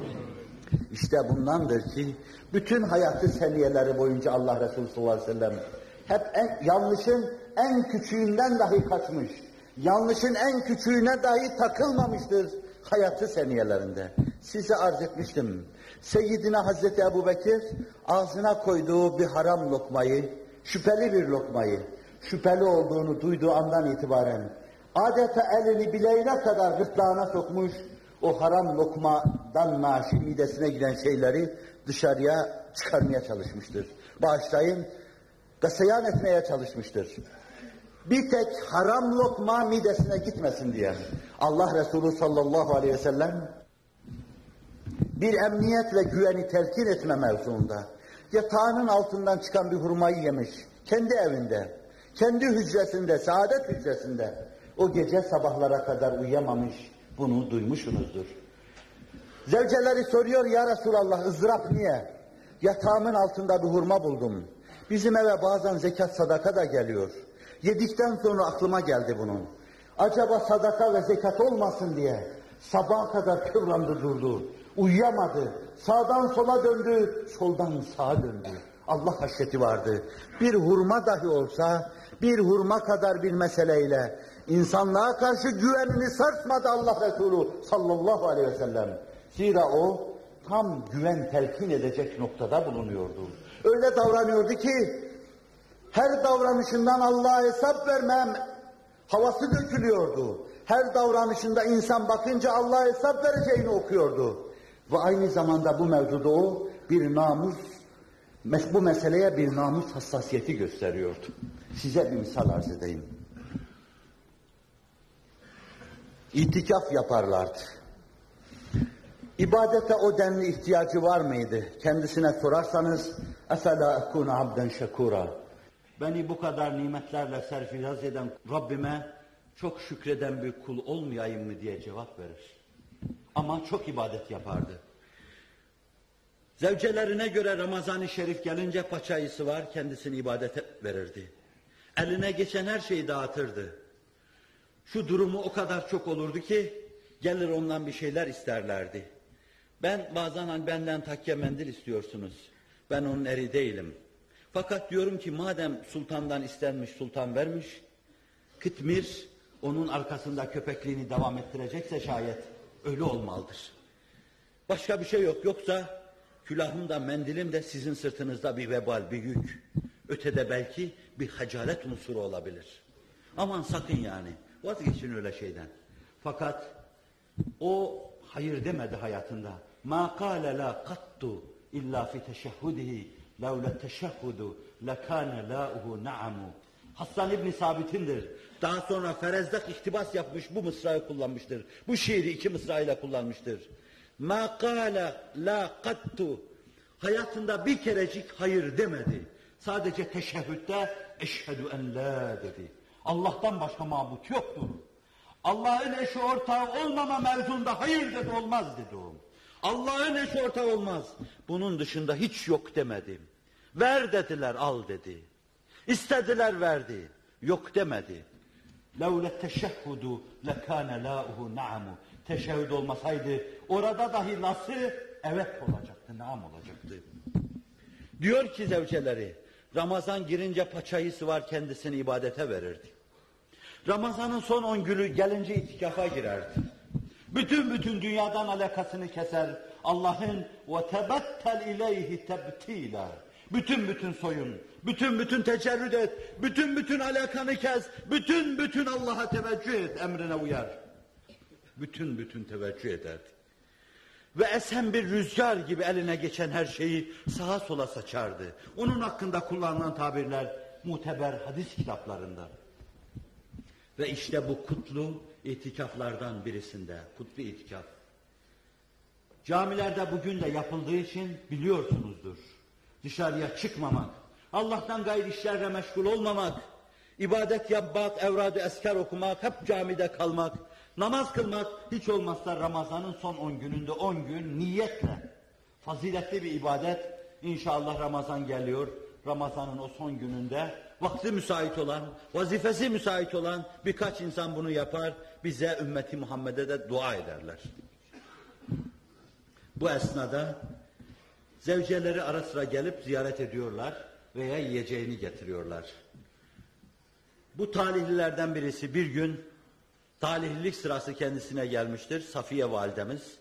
İşte bundandır ki bütün hayatı seniyeleri boyunca Allah Resulü sallallahu aleyhi ve sellem hep en, yanlışın en küçüğünden dahi kaçmış, yanlışın en küçüğüne dahi takılmamıştır hayatı seniyelerinde. Size arz etmiştim. Seyyidina Hazreti Ebubekir ağzına koyduğu bir haram lokmayı, şüpheli bir lokmayı, şüpheli olduğunu duyduğu andan itibaren adeta elini bileğine kadar gırtlağına sokmuş, o haram lokmadan naşi midesine giden şeyleri dışarıya çıkarmaya çalışmıştır. Bağışlayın, gasayan etmeye çalışmıştır. Bir tek haram lokma midesine gitmesin diye Allah Resulü sallallahu aleyhi ve sellem bir emniyet ve güveni telkin etme mevzuunda yatağının altından çıkan bir hurmayı yemiş, kendi evinde, kendi hücresinde, saadet hücresinde o gece sabahlara kadar uyuyamamış, bunu duymuşsunuzdur. Zevceleri soruyor, ya Resulallah ızdırap niye? Yatağımın altında bir hurma buldum. Bizim eve bazen zekat sadaka da geliyor. Yedikten sonra aklıma geldi bunun. Acaba sadaka ve zekat olmasın diye sabaha kadar kıvrandı durdu. Uyuyamadı. Sağdan sola döndü, soldan sağa döndü. Allah haşyeti vardı. Bir hurma dahi olsa, bir hurma kadar bir meseleyle insanlığa karşı güvenini sarsmadı Allah Resulü sallallahu aleyhi ve sellem. Zira o tam güven telkin edecek noktada bulunuyordu. Öyle davranıyordu ki her davranışından Allah'a hesap vermem havası dökülüyordu. Her davranışında insan bakınca Allah'a hesap vereceğini okuyordu. Ve aynı zamanda bu mevzuda o bir namus, bu meseleye bir namus hassasiyeti gösteriyordu. Size bir misal arz edeyim. İtikaf yaparlardı. İbadete o denli ihtiyacı var mıydı? Kendisine sorarsanız اَفَلَا اَكُونَ عَبْدًا شَكُورًا Beni bu kadar nimetlerle serfiraz eden Rabbime çok şükreden bir kul olmayayım mı diye cevap verir. Ama çok ibadet yapardı. Zevcelerine göre Ramazan-ı Şerif gelince paçayısı var, kendisini ibadete verirdi. Eline geçen her şeyi dağıtırdı. Şu durumu o kadar çok olurdu ki gelir ondan bir şeyler isterlerdi. Ben bazen hani benden takke mendil istiyorsunuz. Ben onun eri değilim. Fakat diyorum ki madem sultandan istenmiş, sultan vermiş, Kıtmir onun arkasında köpekliğini devam ettirecekse şayet öyle olmalıdır. Başka bir şey yok. Yoksa külahım da mendilim de sizin sırtınızda bir vebal, bir yük. Ötede belki bir hacalet unsuru olabilir. Aman sakın yani. Vazgeçin öyle şeyden. Fakat o hayır demedi hayatında. مَا قَالَ لَا قَطُّ illa fi teşehhudihi levle teşehhudu lekâne lâuhu na'amu. Hassan İbn Sabit'indir. Daha sonra Ferezdek iktibas yapmış, bu mısrayı kullanmıştır. Bu şiiri iki mısrayla kullanmıştır. مَا قَالَ لَا قَدْتُ Hayatında bir kerecik hayır demedi. Sadece teşehhütte eşhedü en la dedi. Allah'tan başka mabut yoktur. Allah'ın eşi ortağı olmama mevzunda hayır dedi, olmaz dedi o. Allah'ın eşi ortağı olmaz. Bunun dışında hiç yok demedim. Ver dediler, al dedi. İstediler, verdi. Yok demedi. لَوْلَ التَّشَهُّدُ لَكَانَ لَاُهُ نَعَمُ Teşehhüd olmasaydı orada dahi lası evet olacaktı, naam olacaktı. Diyor ki zevceleri, Ramazan girince paçayı sıvar kendisini ibadete verirdi. Ramazanın son on günü gelince itikafa girerdi. Bütün bütün dünyadan alakasını keser. Allah'ın وَتَبَتَّلْ اِلَيْهِ تَبْتِيلًا Bütün bütün soyun, bütün bütün tecerrüd et, bütün bütün alakanı kes, bütün bütün Allah'a teveccüh et, emrine uyar. Bütün bütün teveccüh ederdi. Ve esen bir rüzgar gibi eline geçen her şeyi sağa sola saçardı. Onun hakkında kullanılan tabirler muteber hadis kitaplarında. Ve işte bu kutlu itikaflardan birisinde, kutlu itikaf. Camilerde bugün de yapıldığı için biliyorsunuzdur. Dışarıya çıkmamak, Allah'tan gayrı işlerle meşgul olmamak, ibadet yapmak, evrad-ı eskar okumak, hep camide kalmak, namaz kılmak, hiç olmazsa Ramazan'ın son on gününde on gün niyetle, faziletli bir ibadet. İnşallah Ramazan geliyor, Ramazan'ın o son gününde vakti müsait olan, vazifesi müsait olan birkaç insan bunu yapar, bize, ümmeti Muhammed'e de dua ederler. Bu esnada zevceleri ara sıra gelip ziyaret ediyorlar veya yiyeceğini getiriyorlar. Bu talihlilerden birisi bir gün talihlilik sırası kendisine gelmiştir. Safiye validemiz,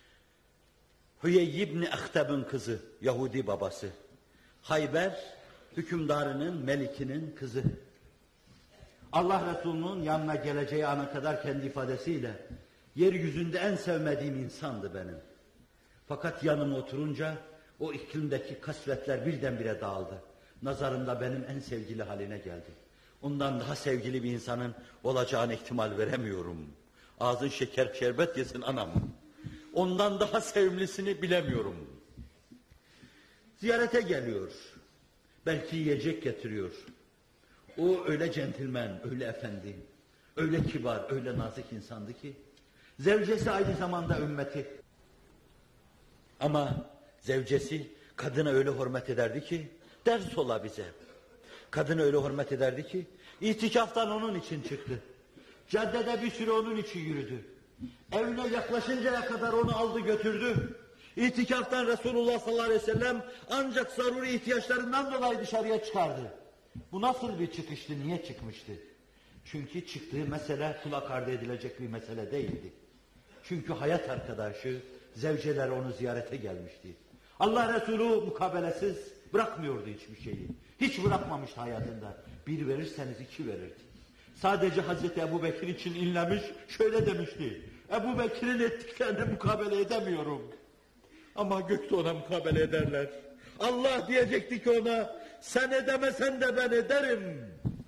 Hüyey ibn Ahteb'in kızı, Yahudi babası. Hayber hükümdarının, melikinin kızı. Allah Resulü'nün yanına geleceği ana kadar kendi ifadesiyle yeryüzünde en sevmediğim insandı benim. Fakat yanıma oturunca o iklimdeki kasvetler birdenbire dağıldı. Nazarımda benim en sevgili haline geldi. Ondan daha sevgili bir insanın olacağını ihtimal veremiyorum. Ağzın şeker şerbet yesin anam. Ondan daha sevimlisini bilemiyorum. Ziyarete geliyor. Belki yiyecek getiriyor. O öyle centilmen, öyle efendi, öyle kibar, öyle nazik insandı ki, zevcesi aynı zamanda ümmeti. Ama zevcesi kadına öyle hürmet ederdi ki, ders ola bize. Kadına öyle hürmet ederdi ki, itikaftan onun için çıktı. Caddede bir süre onun için yürüdü. Evine yaklaşıncaya kadar onu aldı götürdü. İtikaftan Resulullah sallallahu aleyhi ve sellem ancak zaruri ihtiyaçlarından dolayı dışarıya çıkardı. Bu nasıl bir çıkıştı, niye çıkmıştı? Çünkü çıktığı mesele kulak ardı edilecek bir mesele değildi. Çünkü hayat arkadaşı, zevceler onu ziyarete gelmişti. Allah Resulü mukabelesiz bırakmıyordu hiçbir şeyi. Hiç bırakmamıştı hayatında. Bir verirseniz iki verirdi. Sadece Hazreti Ebu Bekir için inlemiş, şöyle demişti. Ebu Bekir'in ettiklerine mukabele edemiyorum. Ama gökte ona mukabele ederler. Allah diyecekti ki ona, sen edemesen de ben ederim.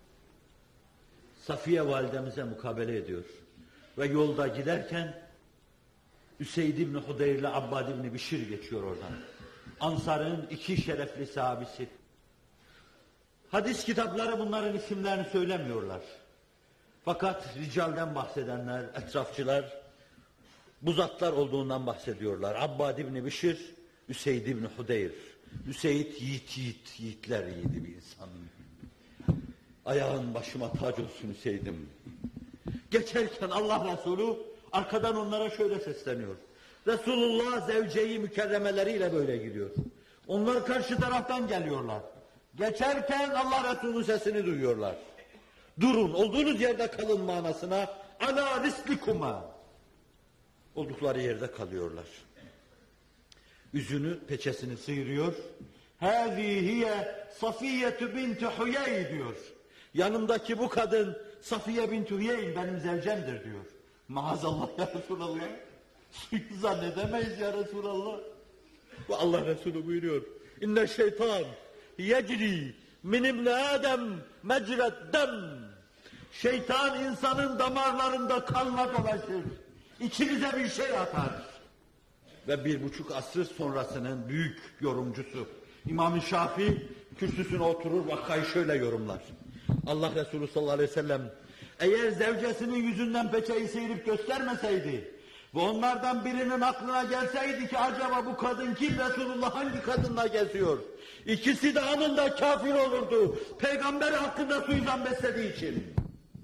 Safiye validemize mukabele ediyor. Ve yolda giderken Üseyd ibn Hudeyr ile Abbad ibn Bişir geçiyor oradan. Ansar'ın iki şerefli sahabesi. Hadis kitapları bunların isimlerini söylemiyorlar. Fakat ricalden bahsedenler, etrafçılar, bu zatlar olduğundan bahsediyorlar. Abbad ibn Bişir, Üseyd ibn Hudeyr. Üseyd yiğit yiğit, yiğitler yiğidi bir insan. Ayağın başıma tac olsun Üseyd'im. Geçerken Allah Resulü arkadan onlara şöyle sesleniyor. Resulullah zevceyi mükerremeleriyle böyle gidiyor. Onlar karşı taraftan geliyorlar. Geçerken Allah Resulü'nün sesini duyuyorlar. Durun, olduğunuz yerde kalın manasına. Ala rislikuma. Oldukları yerde kalıyorlar. Yüzünü, peçesini sıyırıyor. Hâzihiye Safiyyetü binti Hüyey diyor. Yanımdaki bu kadın Safiye binti Hüyey benim zevcemdir diyor. Maazallah ya Resulallah. Zannedemeyiz ya Resulallah. Ve Allah Resulü buyuruyor. İnne şeytan yecri min ibn Adem mecreddem. Şeytan insanın damarlarında kanla dolaşır. İçinize bir şey atar. Ve bir buçuk asır sonrasının büyük yorumcusu İmam-ı Şafii kürsüsüne oturur, vakayı şöyle yorumlar. Allah Resulü sallallahu aleyhi ve sellem eğer zevcesinin yüzünden peçeyi seyirip göstermeseydi ve onlardan birinin aklına gelseydi ki acaba bu kadın kim, Resulullah hangi kadınla geziyor? İkisi de anında kafir olurdu. Peygamber hakkında suizan beslediği için.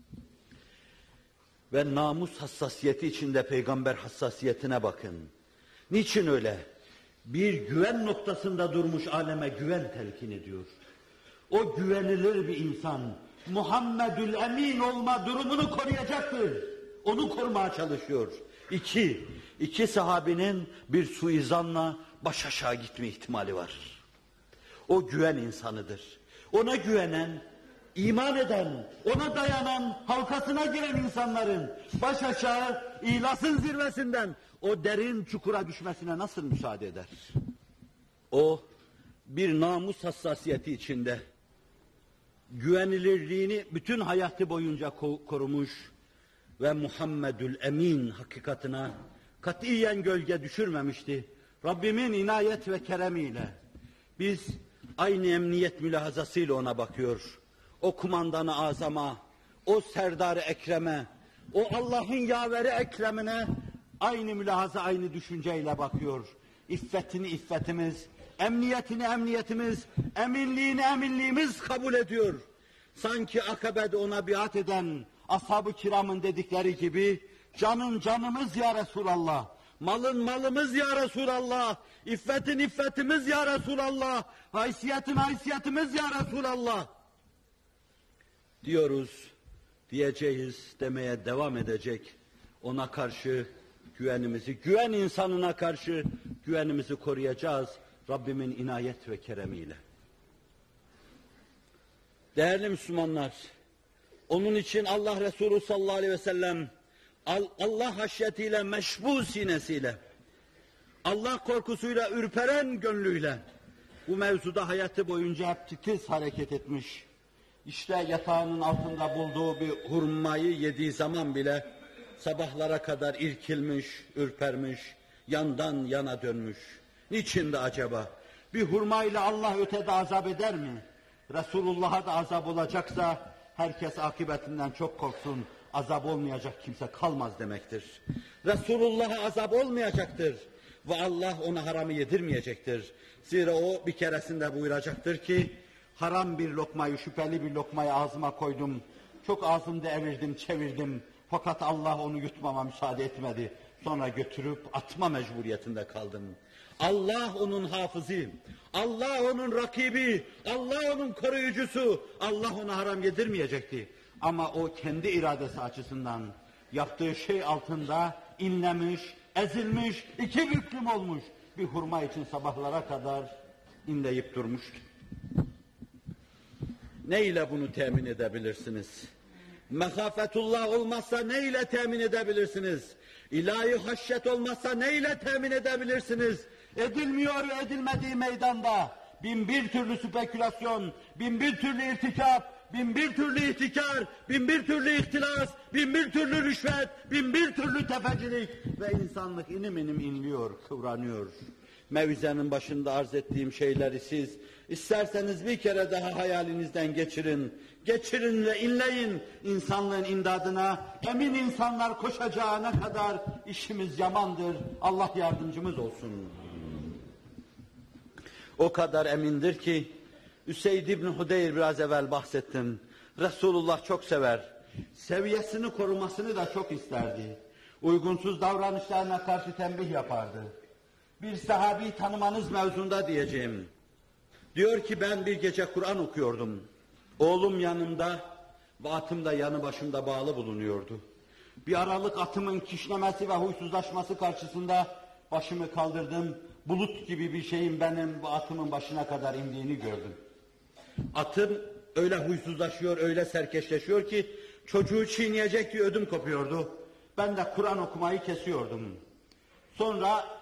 Ve namus hassasiyeti içinde peygamber hassasiyetine bakın. Niçin öyle? Bir güven noktasında durmuş aleme güven telkin ediyor. O güvenilir bir insan, Muhammedül Emin olma durumunu koruyacaktır. Onu korumaya çalışıyor. İki, iki sahabinin bir suizanla baş aşağı gitme ihtimali var. O güven insanıdır. Ona güvenen, iman eden, ona dayanan, halkasına giren insanların baş aşağı ihlasın zirvesinden o derin çukura düşmesine nasıl müsaade eder? O bir namus hassasiyeti içinde güvenilirliğini bütün hayatı boyunca korumuş ve Muhammedül Emin hakikatine katiyen gölge düşürmemişti. Rabbimin inayet ve keremiyle biz aynı emniyet mülahazasıyla ona bakıyor. O kumandanı azama, o serdar-ı ekreme, o Allah'ın yaveri ekremine aynı mülahaza, aynı düşünceyle bakıyor. İffetini iffetimiz, emniyetini emniyetimiz, eminliğini eminliğimiz kabul ediyor. Sanki Akabe'de ona biat eden ashab-ı kiramın dedikleri gibi, canın canımız ya Resulallah, malın malımız ya Resulallah, iffetin iffetimiz ya Resulallah, haysiyetin haysiyetimiz ya Resulallah diyoruz, diyeceğiz, demeye devam edecek. Ona karşı güvenimizi, güven insanına karşı güvenimizi koruyacağız Rabbimin inayet ve keremiyle. Değerli Müslümanlar, onun için Allah Resulü sallallahu aleyhi ve sellem Allah haşyetiyle meşbu sinesiyle, Allah korkusuyla ürperen gönlüyle bu mevzuda hayatı boyunca hep titiz hareket etmiş. İşte yatağının altında bulduğu bir hurmayı yediği zaman bile sabahlara kadar irkilmiş, ürpermiş, yandan yana dönmüş. Niçin de acaba? Bir hurmayla Allah ötede azap eder mi? Resulullah'a da azap olacaksa herkes akıbetinden çok korksun, azap olmayacak kimse kalmaz demektir. Resulullah'a azap olmayacaktır ve Allah ona haramı yedirmeyecektir. Zira o bir keresinde buyuracaktır ki, haram bir lokmayı, şüpheli bir lokmayı ağzıma koydum, çok ağzımda evirdim, çevirdim, fakat Allah onu yutmama müsaade etmedi. Sonra götürüp atma mecburiyetinde kaldım. Allah onun hafızı, Allah onun rakibi, Allah onun koruyucusu, Allah ona haram yedirmeyecekti. Ama o kendi iradesi açısından yaptığı şey altında inlemiş, ezilmiş, iki büklüm olmuş bir hurma için sabahlara kadar inleyip durmuştu. Ne ile bunu temin edebilirsiniz? Mehafetullah olmazsa ne ile temin edebilirsiniz? İlahi haşyet olmazsa ne ile temin edebilirsiniz? Edilmiyor ve edilmediği meydanda bin bir türlü spekülasyon, bin bir türlü irtikap, bin bir türlü ihtikar, bin bir türlü ihtilas, bin bir türlü rüşvet, bin bir türlü tefecilik ve insanlık inim inim inliyor, kıvranıyor. Mevizenin başında arz ettiğim şeyleri siz isterseniz bir kere daha hayalinizden geçirin. Geçirin ve inleyin. İnsanlığın imdadına emin insanlar koşacağına kadar işimiz yamandır. Allah yardımcımız olsun. O kadar emindir ki Üseyd İbni Hudeyr biraz evvel bahsettim. Resulullah çok sever. Seviyesini korumasını da çok isterdi. Uygunsuz davranışlarına karşı tembih yapardı. Bir sahabi tanımanız mevzunda diyeceğim. Diyor ki ben bir gece Kur'an okuyordum. Oğlum yanımda ve atım da yanı başımda bağlı bulunuyordu. Bir aralık atımın kişnemesi ve huysuzlaşması karşısında başımı kaldırdım. Bulut gibi bir şeyin benim bu atımın başına kadar indiğini gördüm. Atım öyle huysuzlaşıyor, öyle serkeşleşiyor ki çocuğu çiğneyecek diye ödüm kopuyordu. Ben de Kur'an okumayı kesiyordum. Sonra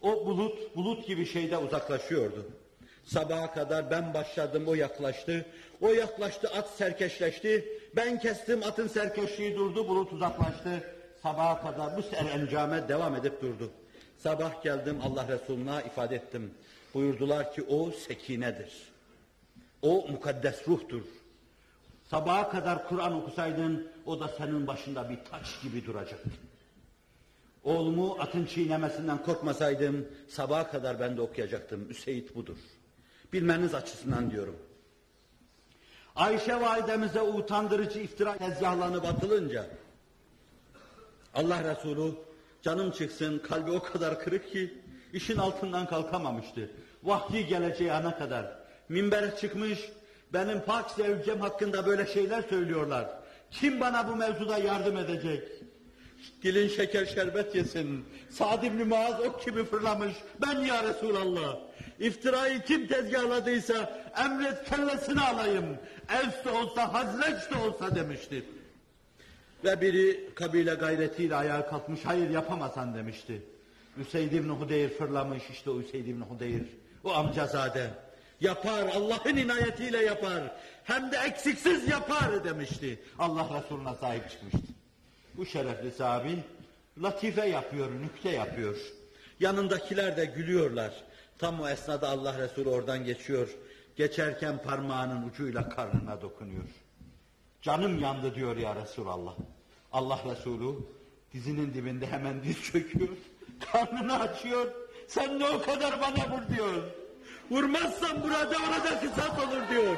O bulut, bulut gibi şeyde uzaklaşıyordu. Sabaha kadar ben başladım, o yaklaştı. O yaklaştı, at serkeşleşti. Ben kestim, atın serkeşliği durdu, bulut uzaklaştı. Sabaha kadar bu serencame devam edip durdu. Sabah geldim, Allah Resulü'ne ifade ettim. Buyurdular ki o sekinedir. O mukaddes ruhtur. Sabaha kadar Kur'an okusaydın, o da senin başında bir taç gibi duracaktı. Oğlumu atın çiğnemesinden korkmasaydım, sabaha kadar ben de okuyacaktım. Üseyd budur. Bilmeniz açısından diyorum. Ayşe validemize utandırıcı iftira tezgahlanıp atılınca, Allah Resulü canım çıksın, kalbi o kadar kırık ki, işin altından kalkamamıştı. Vahyi geleceği ana kadar. Minbere çıkmış, benim pak zevcem hakkında böyle şeyler söylüyorlar. Kim bana bu mevzuda yardım edecek? Dilin şeker şerbet yesin. Sa'd ibn Muaz ok gibi fırlamış. Ben ya Resulallah. İftirayı kim tezgahladıysa emret kellesini alayım. Evs de olsa, Hazreç de olsa demişti. Ve biri kabile gayretiyle ayağa kalkmış. Hayır yapamasan demişti. Üseyd ibn Hudeyr fırlamış. İşte o Üseyd ibn Hudeyr. O amcazade. Yapar, Allah'ın inayetiyle yapar. Hem de eksiksiz yapar demişti. Allah Resulüne sahip çıkmıştı. Bu şerefli sahabi latife yapıyor, nükte yapıyor. Yanındakiler de gülüyorlar. Tam o esnada Allah Resulü oradan geçiyor. Geçerken parmağının ucuyla karnına dokunuyor. Canım yandı diyor ya Resulallah. Allah Resulü dizinin dibinde hemen diz çöküyor. Karnını açıyor. Sen ne o kadar bana vur diyor. Vurmazsan burada orada kısas olur diyor.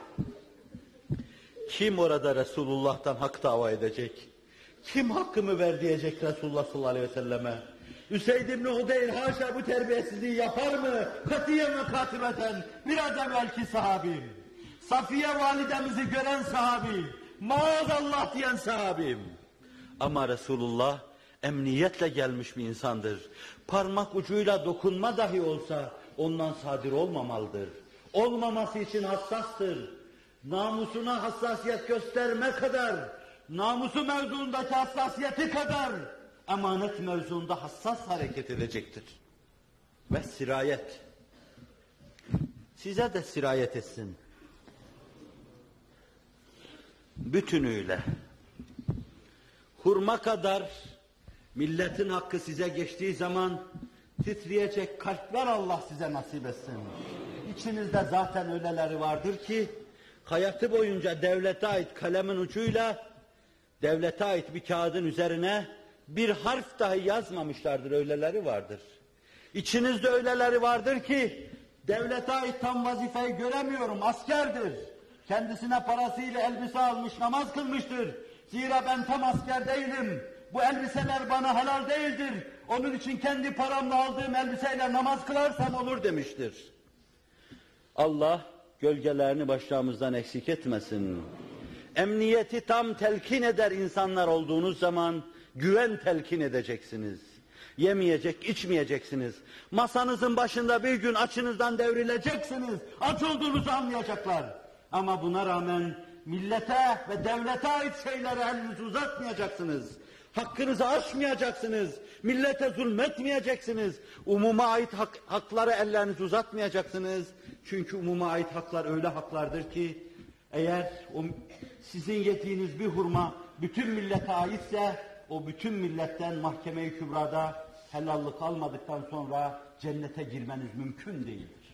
Kim orada Resulullah'tan hak dava edecek? Kim hakkımı ver diyecek Resulullah sallallahu aleyhi ve selleme? Üseyd ibn Hudeyr haşa bu terbiyesizliği yapar mı? Katiyen ve katibeten bir az evvelki sahabim. Safiye validemizi gören sahabim. Maazallah diyen sahabim. Ama Resulullah emniyetle gelmiş bir insandır. Parmak ucuyla dokunma dahi olsa ondan sadir olmamalıdır. Olmaması için hassastır. Namusuna hassasiyet gösterme kadar, namusu mevzuundaki hassasiyeti kadar emanet mevzuunda hassas hareket edecektir. Ve sirayet. Size de sirayet etsin. Bütünüyle. Hurma kadar milletin hakkı size geçtiği zaman titreyecek kalpler Allah size nasip etsin. İçinizde zaten öyleleri vardır ki hayatı boyunca devlete ait kalemin ucuyla devlete ait bir kağıdın üzerine bir harf dahi yazmamışlardır, öyleleri vardır. İçinizde öyleleri vardır ki devlete ait tam vazifeyi göremiyorum, askerdir. Kendisine parasıyla elbise almış, namaz kılmıştır. Zira ben tam asker değilim. Bu elbiseler bana helal değildir. Onun için kendi paramla aldığım elbiseyle namaz kılarsam olur demiştir. Allah gölgelerini başlarımızdan eksik etmesin. Emniyeti tam telkin eder insanlar olduğunuz zaman güven telkin edeceksiniz. Yemeyecek, içmeyeceksiniz. Masanızın başında bir gün açınızdan devrileceksiniz. Aç olduğunuzu anlayacaklar. Ama buna rağmen millete ve devlete ait şeylere elinizi uzatmayacaksınız. Hakkınızı aşmayacaksınız. Millete zulmetmeyeceksiniz. Umuma ait hak, haklara ellerinizi uzatmayacaksınız. Çünkü umuma ait haklar öyle haklardır ki eğer o, sizin yediğiniz bir hurma bütün millete aitse o bütün milletten mahkeme-i kübrada helallik almadıktan sonra cennete girmeniz mümkün değildir.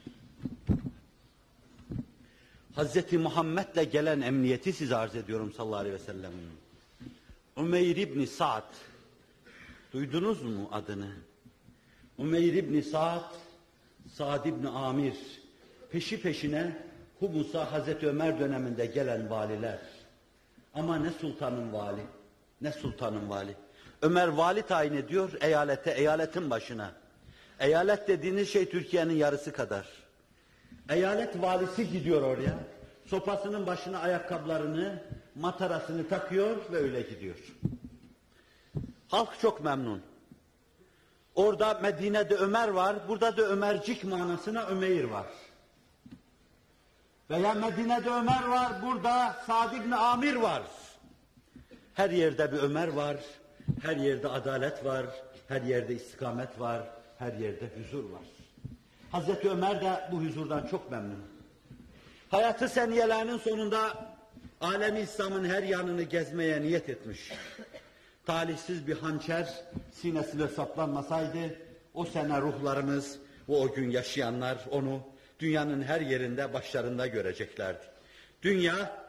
Hazreti Muhammed'le gelen emniyeti size arz ediyorum sallallahu aleyhi ve sellem. Umeyr ibn Sa'd. Duydunuz mu adını? Umeyr ibn Sa'd, Sa'd ibn Amir. Peşi peşine Humus'a Hazreti Ömer döneminde gelen valiler. Ama ne sultanın vali, ne sultanın vali. Ömer vali tayin ediyor eyalete, eyaletin başına. Eyalet dediğiniz şey Türkiye'nin yarısı kadar. Eyalet valisi gidiyor oraya. Sopasının başına ayakkabılarını, matarasını takıyor ve öyle gidiyor. Halk çok memnun. Orada Medine'de Ömer var, burada da Ömercik manasına Ömeyr var. Veya Medine'de Ömer var, burada Sa'd ibn Amir var. Her yerde bir Ömer var, her yerde adalet var, her yerde istikamet var, Her yerde huzur var. Hazreti Ömer de bu huzurdan çok memnun. Hayatı seniyelerinin sonunda alemi İslam'ın her yanını gezmeye niyet etmiş. Talihsiz bir hançer sinesine saplanmasaydı o sene ruhlarımız ve o gün yaşayanlar onu dünyanın her yerinde başlarında göreceklerdi. Dünya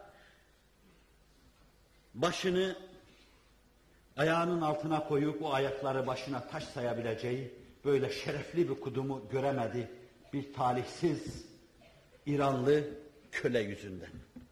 başını ayağının altına koyup o ayakları başına taş sayabileceği böyle şerefli bir kudumu göremedi bir talihsiz İranlı köle yüzünden.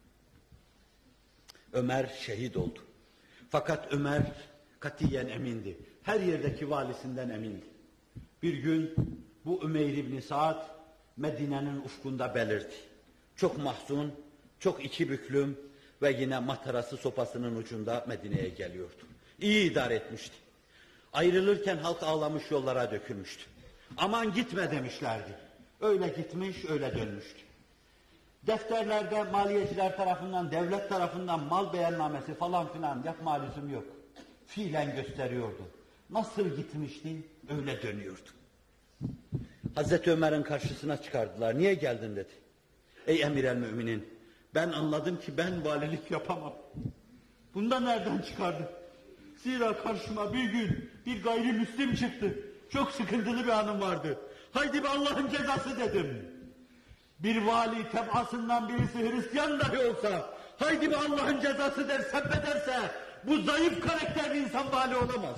Ömer şehit oldu. Fakat Ömer katiyen emindi. Her yerdeki valisinden emindi. Bir gün bu Ümeyr İbni Saad Medine'nin ufkunda belirdi. Çok mahzun, çok iki büklüm ve yine matarası sopasının ucunda Medine'ye geliyordu. İyi idare etmişti. Ayrılırken halk ağlamış yollara dökülmüştü. Aman gitme demişlerdi. Öyle gitmiş, öyle dönmüştü. Defterlerde maliyeciler tarafından, devlet tarafından mal beyannamesi falan filan yapma lüzum yok. Fiilen gösteriyordu. Nasıl gitmişti, öyle dönüyordu. Hazreti Ömer'in karşısına çıkardılar. Niye geldin dedi. Ey emir el müminin, ben anladım ki ben valilik yapamam. Bunda nereden çıkardın? Zira karşıma bir gün bir gayrimüslim çıktı. Çok sıkıntılı bir anım vardı. Haydi be Allah'ın cezası dedim. Bir vali tebasından birisi Hristiyan dahi olsa, haydi be Allah'ın cezası der, sebbederse, bu zayıf karakterli insan vali olamaz.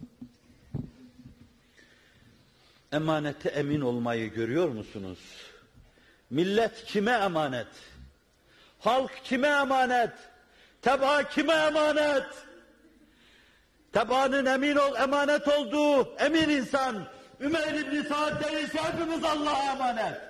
Emanete emin olmayı görüyor musunuz? Millet kime emanet? Halk kime emanet? Tebaa kime emanet? Tebaanın emin ol, emanet olduğu emin insan, Ümeyr İbni Saad değilse hepimiz Allah'a emanet.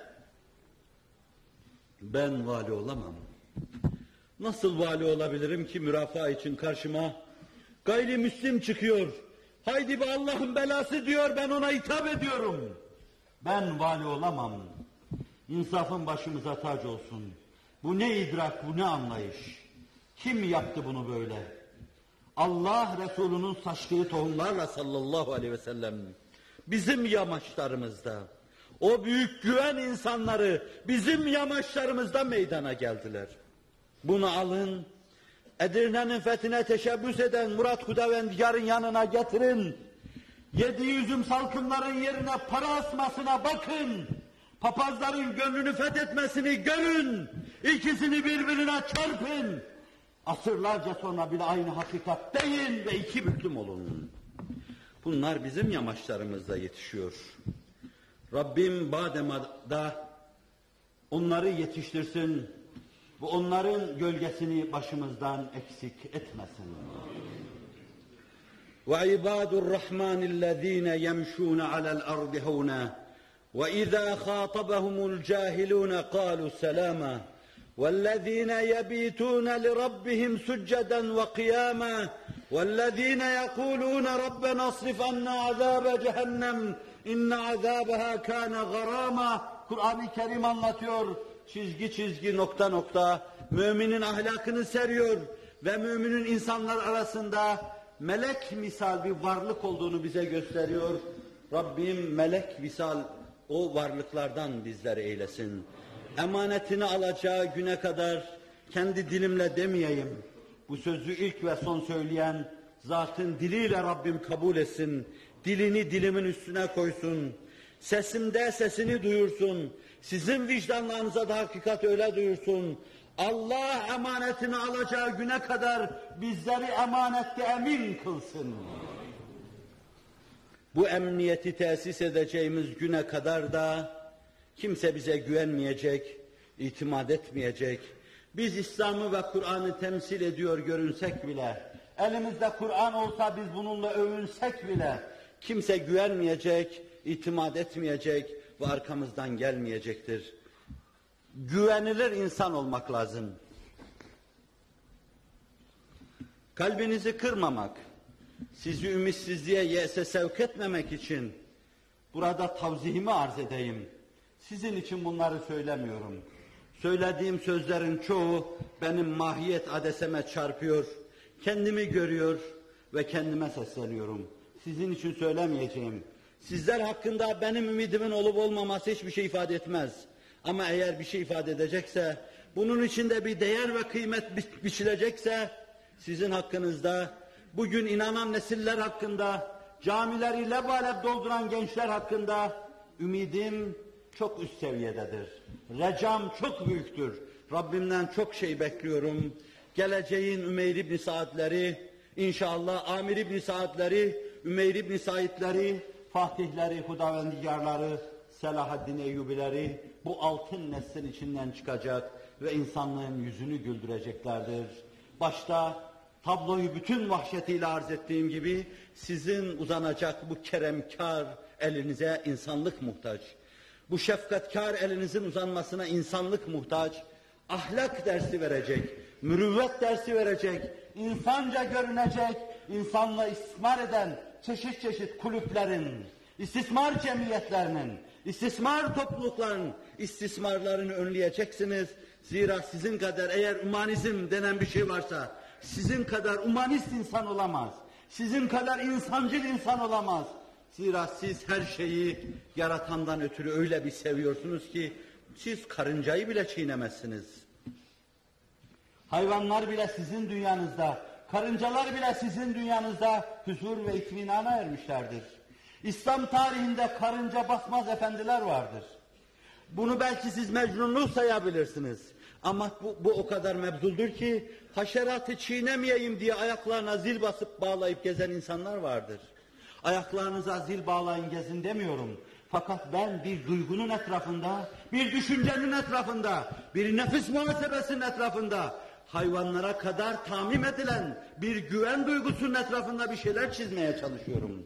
Ben vali olamam. Nasıl vali olabilirim ki mürafaa için karşıma gayrimüslim çıkıyor. Haydi be Allah'ın belası diyor, ben ona hitap ediyorum. Ben vali olamam. İnsafın başımıza tac olsun. Bu ne idrak, bu ne anlayış? Kim yaptı bunu böyle? Allah Resulü'nün saçtığı tohumlarla sallallahu aleyhi ve sellem bizim yamaçlarımızda, o büyük güven insanları bizim yamaçlarımızda meydana geldiler. Bunu alın, Edirne'nin fethine teşebbüs eden Murat Hudavendiyar'ın yanına getirin. Yediği üzüm salkımların yerine para asmasına bakın. Papazların gönlünü fethetmesini görün. İkisini birbirine çarpın. Asırlarca sonra bile aynı hakikat deyin ve iki büklüm olun. Bunlar bizim yamaçlarımızda yetişiyor. Rabbim bademada onları yetiştirsin ve onların gölgesini başımızdan eksik etmesin. Ve ibadurrahmanillezine yemşûne alel ardı hawna ve izâ khâtabahumul cahilûne kâlu selâma وَالَّذ۪ينَ يَب۪يتُونَ لِرَبِّهِمْ سُجَّدًا وَقِيَامًا وَالَّذ۪ينَ يَقُولُونَ رَبَّنَا اصْرِفْ عَنَّا عَذَابَ جَهَنَّمْ اِنَّ عَذَابَهَا كَانَ غَرَامًا. Kur'an-ı Kerim anlatıyor, çizgi çizgi nokta nokta, müminin ahlakını seriyor ve müminin insanlar arasında melek misal bir varlık olduğunu bize gösteriyor. Rabbim melek misal o varlıklardan bizleri eylesin. Emanetini alacağı güne kadar kendi dilimle demeyeyim. Bu sözü ilk ve son söyleyen zatın diliyle Rabbim kabul etsin. Dilini dilimin üstüne koysun. Sesimde sesini duyursun. Sizin vicdanlarınıza da hakikat öyle duyursun. Allah emanetini alacağı güne kadar bizleri emanette emin kılsın. Bu emniyeti tesis edeceğimiz güne kadar da kimse bize güvenmeyecek, itimat etmeyecek. Biz İslam'ı ve Kur'an'ı temsil ediyor görünsek bile, elimizde Kur'an olsa biz bununla övünsek bile, kimse güvenmeyecek, itimat etmeyecek ve arkamızdan gelmeyecektir. Güvenilir insan olmak lazım. Kalbinizi kırmamak, sizi ümitsizliğe, yese sevk etmemek için burada tavzihimi arz edeyim. Sizin için bunları söylemiyorum. Söylediğim sözlerin çoğu benim mahiyet adeseme çarpıyor. Kendimi görüyor ve kendime sesleniyorum. Sizin için söylemeyeceğim. Sizler hakkında benim ümidimin olup olmaması hiçbir şey ifade etmez. Ama eğer bir şey ifade edecekse, bunun içinde bir değer ve kıymet bi biçilecekse, sizin hakkınızda, bugün inanan nesiller hakkında, camileri lebalep dolduran gençler hakkında ümidim çok üst seviyededir. Recam çok büyüktür. Rabbimden çok şey bekliyorum. Geleceğin Ümeyr İbni Saadleri, inşallah Amir İbni Saadleri, Ümeyr İbni Saidleri, Fatihleri, Hudavendigarları, Selahaddin Eyyubileri bu altın neslin içinden çıkacak ve insanlığın yüzünü güldüreceklerdir. Başta tabloyu bütün vahşetiyle arz ettiğim gibi sizin uzanacak bu keremkar elinize insanlık muhtaç. Bu şefkatkar elinizin uzanmasına insanlık muhtaç. Ahlak dersi verecek, mürüvvet dersi verecek, insanca görünecek, insanla istismar eden çeşit çeşit kulüplerin, istismar cemiyetlerinin, istismar toplulukların istismarlarını önleyeceksiniz. Zira sizin kadar eğer ümanizm denen bir şey varsa, sizin kadar umanist insan olamaz. Sizin kadar insancıl insan olamaz. Zira siz her şeyi yaratandan ötürü öyle bir seviyorsunuz ki, siz karıncayı bile çiğnemezsiniz. Hayvanlar bile sizin dünyanızda, karıncalar bile sizin dünyanızda huzur ve itminana ermişlerdir. İslam tarihinde karınca basmaz efendiler vardır. Bunu belki siz mecnunluğu sayabilirsiniz. Ama bu, bu o kadar mebzuldur ki, haşeratı çiğnemeyeyim diye ayaklarına zil basıp bağlayıp gezen insanlar vardır. Ayaklarınıza zil bağlayın gezin demiyorum. Fakat ben bir duygunun etrafında, bir düşüncenin etrafında, bir nefis muhasebesinin etrafında, hayvanlara kadar tamim edilen bir güven duygusunun etrafında bir şeyler çizmeye çalışıyorum.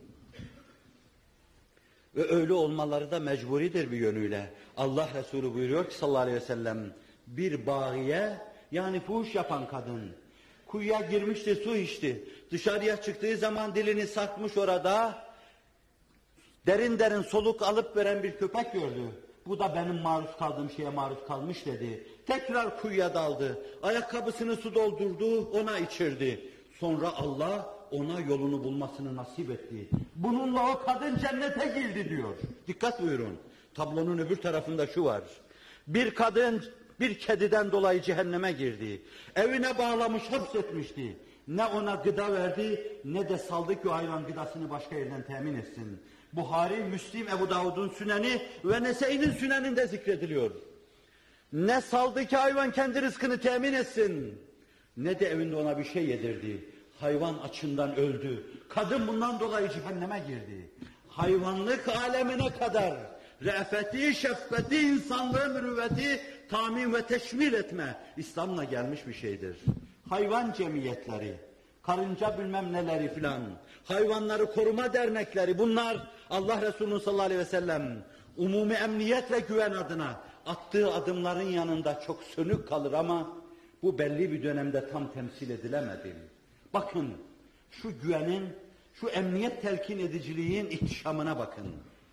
Ve öyle olmaları da mecburidir bir yönüyle. Allah Resulü buyuruyor ki sallallahu aleyhi ve sellem, bir bağiye, yani fuhuş yapan kadın, kuyuya girmişti, su içti. Dışarıya çıktığı zaman dilini sarkmış orada, derin derin soluk alıp veren bir köpek gördü. Bu da benim maruz kaldığım şeye maruz kalmış dedi. Tekrar kuyuya daldı. Ayakkabısını su doldurdu, ona içirdi. Sonra Allah ona yolunu bulmasını nasip etti. Bununla o kadın cennete girdi diyor. Dikkat buyurun. Tablonun öbür tarafında şu var. Bir kadın bir kediden dolayı cehenneme girdi. Evine bağlamış, hapsetmişti. Ne ona gıda verdi, ne de saldı ki o hayvan gıdasını başka yerden temin etsin. Buhari, Müslim, Ebu Davud'un Süneni ve Nese'inin Süneninde zikrediliyor. Ne saldı ki hayvan kendi rızkını temin etsin, ne de evinde ona bir şey yedirdi. Hayvan açından öldü. Kadın bundan dolayı cehenneme girdi. Hayvanlık alemine kadar re'feti, şefkati, insanlığı, mürüvveti tamin ve teşmil etme İslam'la gelmiş bir şeydir. Hayvan cemiyetleri, karınca bilmem neleri filan, hayvanları koruma dernekleri, bunlar Allah Resulü sallallahu aleyhi ve sellem umumi emniyet ve güven adına attığı adımların yanında çok sönük kalır ama bu belli bir dönemde tam temsil edilemedi. Bakın şu güvenin, şu emniyet telkin ediciliğin ihtişamına bakın.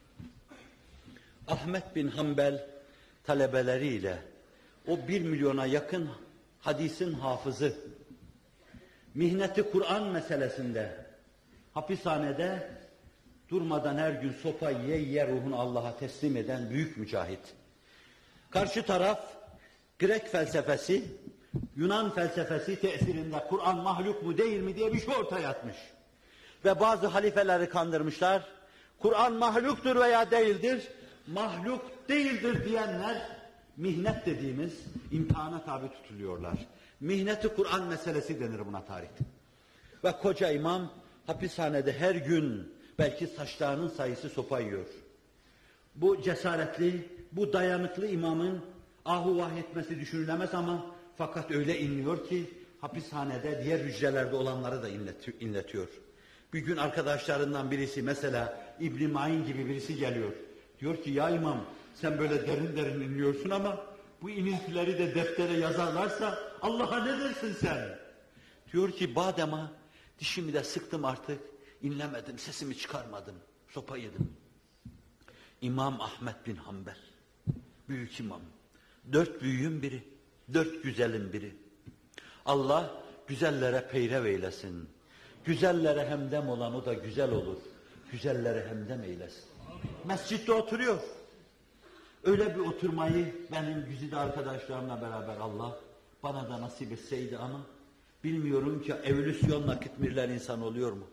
Ahmet bin Hanbel talebeleriyle o bir milyona yakın hadisin hafızı, mihneti Kur'an meselesinde hapishanede durmadan her gün sopa yiye yiye ruhunu Allah'a teslim eden büyük mücahit. Karşı taraf Grek felsefesi, Yunan felsefesi tesirinde Kur'an mahluk mu değil mi diye bir şey ortaya atmış. Ve bazı halifeleri kandırmışlar. Kur'an mahluktur veya değildir. Mahluk değildir diyenler mihnet dediğimiz imtihana tabi tutuluyorlar. Mihneti Kur'an meselesi denir buna tarihte. Ve koca imam hapishanede her gün belki saçlarının sayısı sopa yiyor. Bu cesaretli, bu dayanıklı imamın ahu vah etmesi düşünülemez ama fakat öyle inliyor ki hapishanede diğer hücrelerde olanları da inletiyor. Bir gün arkadaşlarından birisi, mesela İbn-i Ma'in gibi birisi geliyor. Diyor ki ya imam sen böyle derin derin inliyorsun ama bu inintileri de deftere yazarlarsa Allah'a ne dersin sen? Diyor ki badema dişimi de sıktım artık, inlemedim, sesimi çıkarmadım, sopa yedim. İmam Ahmet bin Hanbel, büyük imam, dört büyüğün biri, dört güzelin biri. Allah güzellere peyrev eylesin. Güzellere hemdem olan o da güzel olur. Güzellere hemdem eylesin. Mescitte oturuyor. Öyle bir oturmayı benim güzide arkadaşlarımla beraber Allah bana da nasip etseydi ama bilmiyorum ki evolüsyonla kıtmirler insan oluyor mu?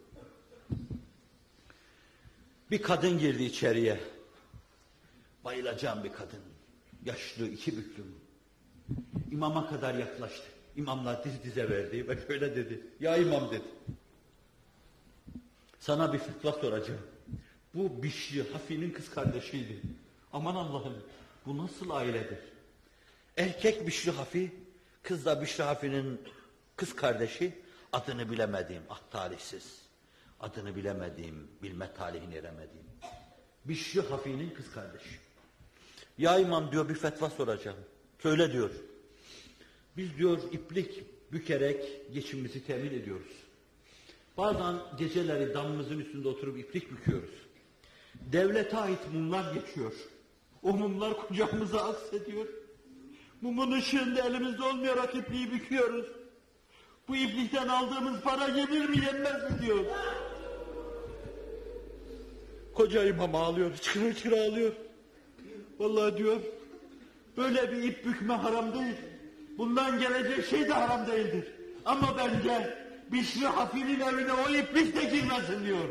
Bir kadın girdi içeriye. Bayılacağım bir kadın. Yaşlı, iki büklüm. İmama kadar yaklaştı. İmamlar diz dize verdi ve şöyle dedi. Ya imam dedi. Sana bir fetva soracağım. Bu Bişri Hafi'nin kız kardeşiydi. Aman Allah'ım, bu nasıl ailedir? Erkek Bişri Hafi, kız da Bişri Hafi'nin kız kardeşi, adını bilemediğim, ah talihsiz, adını bilemediğim, bilme talihini eremediğim. Bişri Hafi'nin kız kardeşi. Ya imam diyor, bir fetva soracağım. Söyle diyor. Biz diyor iplik bükerek geçimimizi temin ediyoruz. Bazen geceleri damımızın üstünde oturup iplik büküyoruz. Devlete ait mumlar geçiyor. O mumlar kucağımıza aksediyor. Mumun ışığında elimizde olmayarak ipliği büküyoruz. Bu iplikten aldığımız para yenir mi yenmez mi diyor. Koca imam ağlıyor, çıkır çıkır ağlıyor. Vallahi diyor, böyle bir ip bükme haram değil. Bundan gelecek şey de haram değildir. Ama bence Bişri Hafi'nin evine o iplik de girmesin diyor.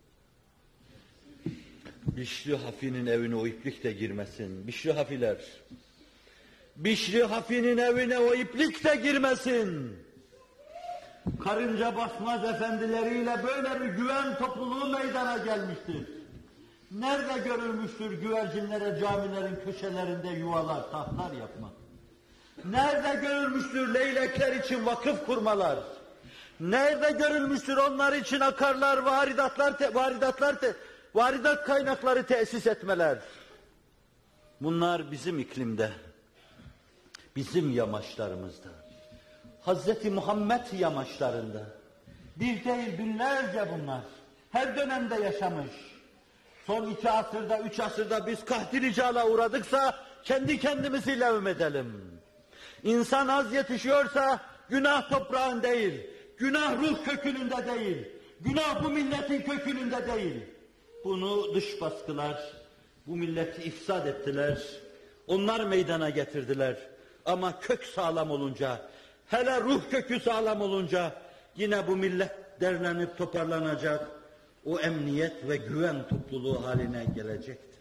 Bişri Hafi'nin evine o iplik de girmesin. Bişri Hafiler. Bişri Hafi'nin evine o iplik de girmesin. Karınca basmaz efendileriyle böyle bir güven topluluğu meydana gelmiştir. Nerede görülmüştür güvercinlere camilerin köşelerinde yuvalar, tahtlar yapmak? Nerede görülmüştür leylekler için vakıf kurmalar? Nerede görülmüştür onlar için akarlar, varidatlar, te, varidatlar, te, varidat kaynakları tesis etmeler? Bunlar bizim iklimde, bizim yamaçlarımızda, Hazreti Muhammed yamaçlarında, bir değil binlerce bunlar, her dönemde yaşamış. Son iki asırda, üç asırda biz kahdi ricala uğradıksa kendi kendimizi levm edelim. İnsan az yetişiyorsa günah toprağın değil, günah ruh kökününde değil, günah bu milletin kökününde değil. Bunu dış baskılar, bu milleti ifsad ettiler, onlar meydana getirdiler. Ama kök sağlam olunca, hele ruh kökü sağlam olunca yine bu millet derlenip toparlanacak, o emniyet ve güven topluluğu haline gelecektir.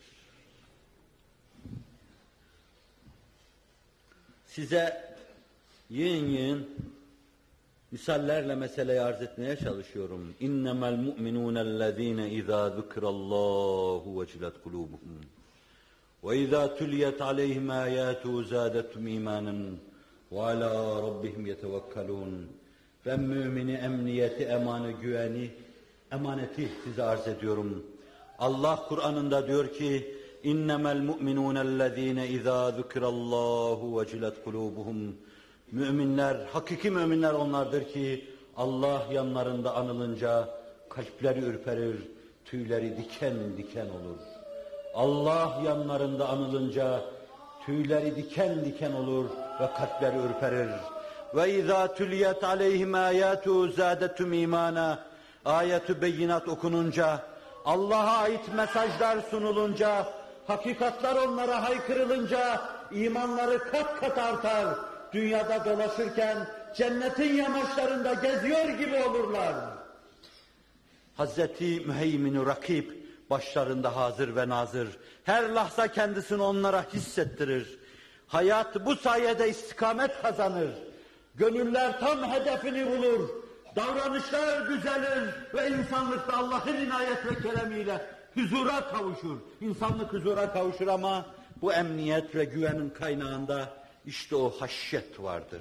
Size yığın yığın misallerle meseleyi arz etmeye çalışıyorum. İnnemel mu'minûnellezîne izâ zikrallâhu vecilet kulûbuhum ve izâ tüliyet aleyhim âyâtu zâdetum îmânen ve alâ rabbihim yetevekkelûn. Ben mümini, emniyeti, emanı, güveni, emaneti size arz ediyorum. Allah Kur'an'ında diyor ki innemel mu'minûnellezîne izâ zikrallâhu vecilet kulûbuhum. Müminler, hakiki müminler onlardır ki Allah yanlarında anılınca kalpleri ürperir, tüyleri diken diken olur. Allah yanlarında anılınca tüyleri diken diken olur ve kalpleri ürperir. Ve izâ tüliyet aleyhim âyâtu zâdetum îmâna. Ayet-ü beyinat okununca, Allah'a ait mesajlar sunulunca, hakikatler onlara haykırılınca imanları kat kat artar. Dünyada dolaşırken cennetin yamaçlarında geziyor gibi olurlar. Hazreti Müheymin-i Rakib başlarında hazır ve nazır. Her lahza kendisini onlara hissettirir. Hayat bu sayede istikamet kazanır. Gönüller tam hedefini bulur. Davranışlar düzelir ve insanlıkta Allah'ın inayet ve keremiyle huzura kavuşur. İnsanlık huzura kavuşur ama bu emniyet ve güvenin kaynağında işte o haşyet vardır.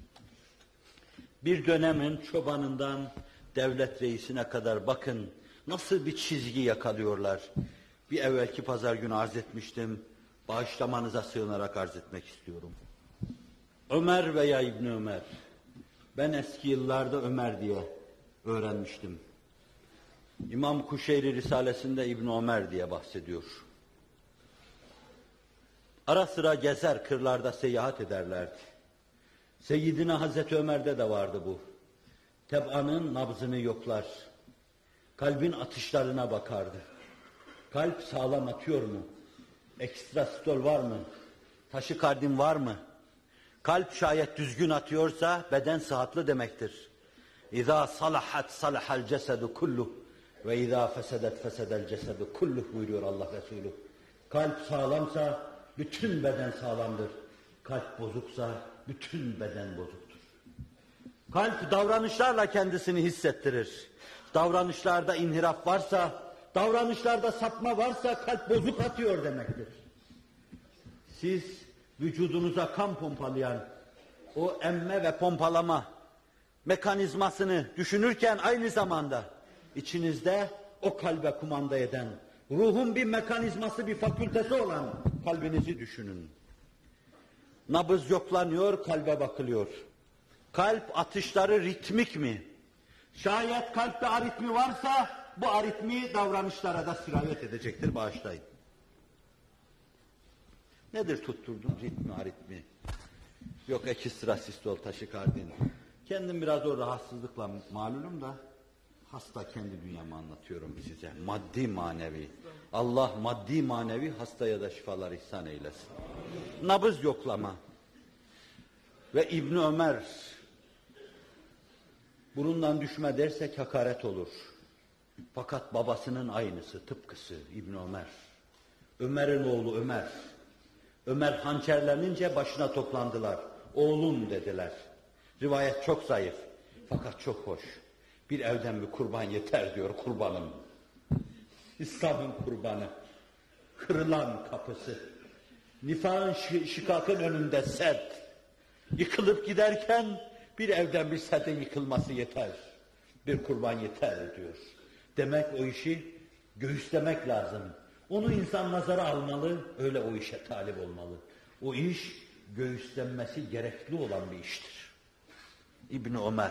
Bir dönemin çobanından devlet reisine kadar bakın nasıl bir çizgi yakalıyorlar. Bir evvelki pazar günü arz etmiştim. Bağışlamanıza sığınarak arz etmek istiyorum. Ömer veya İbni Ömer. Ben eski yıllarda Ömer diye öğrenmiştim. İmam Kuşeyri Risalesinde İbn Ömer diye bahsediyor. Ara sıra gezer, kırlarda seyahat ederlerdi. Seyyidina Hazreti Ömer'de de vardı bu. Teb'anın nabzını yoklar. Kalbin atışlarına bakardı. Kalp sağlam atıyor mu? Ekstrastol var mı? Taşikardin var mı? Kalp şayet düzgün atıyorsa beden sıhhatli demektir. İza salahat salahal cesedu kulluh ve iza fesedet fesedel cesedu kulluh buyuruyor Allah Resulü. Kalp sağlamsa bütün beden sağlamdır. Kalp bozuksa bütün beden bozuktur. Kalp davranışlarla kendisini hissettirir. Davranışlarda inhiraf varsa, davranışlarda sapma varsa kalp bozuk atıyor demektir. Siz vücudunuza kan pompalayan o emme ve pompalama mekanizmasını düşünürken aynı zamanda içinizde o kalbe kumanda eden, ruhun bir mekanizması, bir fakültesi olan kalbinizi düşünün. Nabız yoklanıyor, kalbe bakılıyor. Kalp atışları ritmik mi? Şayet kalpte aritmi varsa bu aritmi davranışlara da sirayet edecektir, bağışlayın. Nedir tutturdun ritmi, aritmi? Yok ekstra sistol, taşikardin. Kendim biraz o rahatsızlıkla malulum da hasta kendi dünyamı anlatıyorum size. Maddi manevi. Allah maddi manevi hastaya da şifalar ihsan eylesin. Nabız yoklama. Ve İbn Ömer burundan düşme dersek hakaret olur. Fakat babasının aynısı, tıpkısı İbn Ömer. Ömer'in oğlu Ömer. Ömer hançerlenince başına toplandılar. Oğlum dediler. Rivayet çok zayıf. Fakat çok hoş. Bir evden bir kurban yeter diyor kurbanım. İslam'ın kurbanı. Kırılan kapısı. Nifakın şikakın önünde sert. Yıkılıp giderken bir evden bir serdin yıkılması yeter. Bir kurban yeter diyor. Demek o işi göğüslemek lazım. Onu insan nazara almalı, öyle o işe talip olmalı. O iş göğüslenmesi gerekli olan bir iştir. İbn Ömer.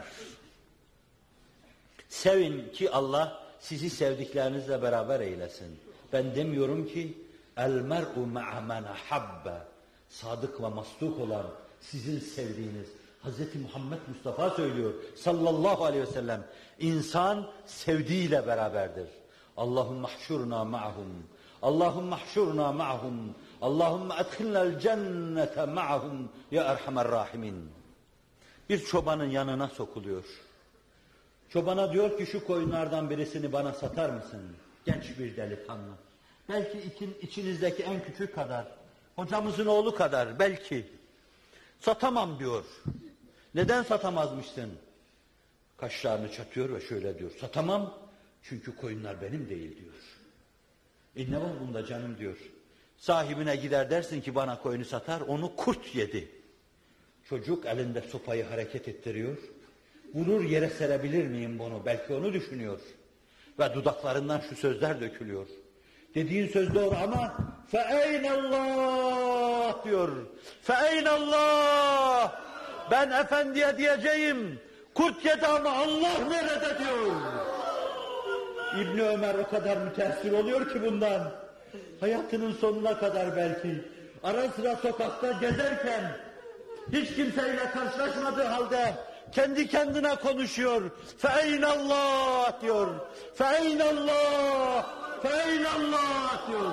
Sevin ki Allah sizi sevdiklerinizle beraber eylesin. Ben demiyorum ki el mer'u ma'a men ahabbe. Sadık ve masduk olan sizin sevdiğiniz Hazreti Muhammed Mustafa söylüyor sallallahu aleyhi ve sellem. İnsan sevdiğiyle beraberdir. Allahümme ahşurna ma'hum. Allahümme ahşurna ma'hum. Allahümme edkhilnel cennete ma'hum ya erhamer rahimin. Bir çobanın yanına sokuluyor. Çobana diyor ki şu koyunlardan birisini bana satar mısın? Genç bir delikanlı. Belki için, içinizdeki en küçük kadar, hocamızın oğlu kadar belki. Satamam diyor. Neden satamazmışsın? Kaşlarını çatıyor ve şöyle diyor. Satamam çünkü koyunlar benim değil diyor. E ne var bunda canım diyor. Sahibine gider dersin ki bana koyunu satar, onu kurt yedi. Çocuk elinde sopayı hareket ettiriyor. Vurur yere serebilir miyim bunu? Belki onu düşünüyor. Ve dudaklarından şu sözler dökülüyor. Dediğin söz doğru ama فَاَيْنَ اللّٰهِ diyor. فَاَيْنَ اللّٰهِ Ben efendiye diyeceğim. Kurt yedi ama Allah nerede diyor. İbni Ömer o kadar müteessir oluyor ki bundan. Hayatının sonuna kadar belki. Ara sıra sokakta gezerken hiç kimseyle karşılaşmadığı halde kendi kendine konuşuyor. فَاَيْنَ اللّٰهِ diyor. فَاَيْنَ اللّٰهِ فَاَيْنَ اللّٰهِ diyor.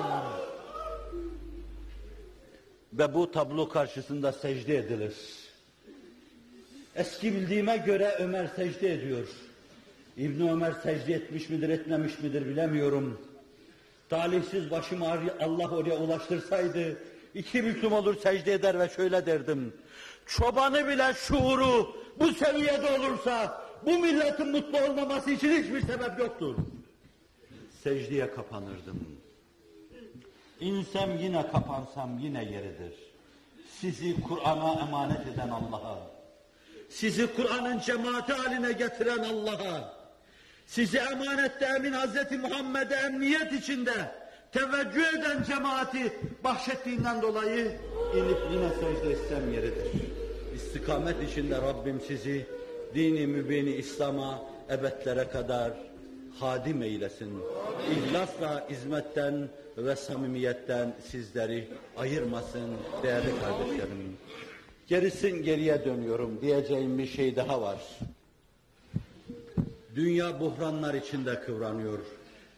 Ve bu tablo karşısında secde edilir. Eski bildiğime göre Ömer secde ediyor. İbn Ömer secde etmiş midir etmemiş midir bilemiyorum. Talihsiz başım ağrıyor, Allah oraya ulaştırsaydı iki büklüm olur secde eder ve şöyle derdim. Çobanı bile şuuru bu seviyede olursa bu milletin mutlu olmaması için hiçbir sebep yoktur. Secdeye kapanırdım. İnsem yine kapansam yine yeridir. Sizi Kur'an'a emanet eden Allah'a, sizi Kur'an'ın cemaati haline getiren Allah'a, sizi emanette emin Hazreti Muhammed'e emniyet içinde teveccüh eden cemaati bahşettiğinden dolayı inip yine secde etsem yeridir. İstikamet içinde Rabbim sizi dini mübini İslam'a ebedlere kadar hadim eylesin. İhlasla hizmetten ve samimiyetten sizleri ayırmasın değerli kardeşlerim. Gerisin geriye dönüyorum. Diyeceğim bir şey daha var. Dünya buhranlar içinde kıvranıyor.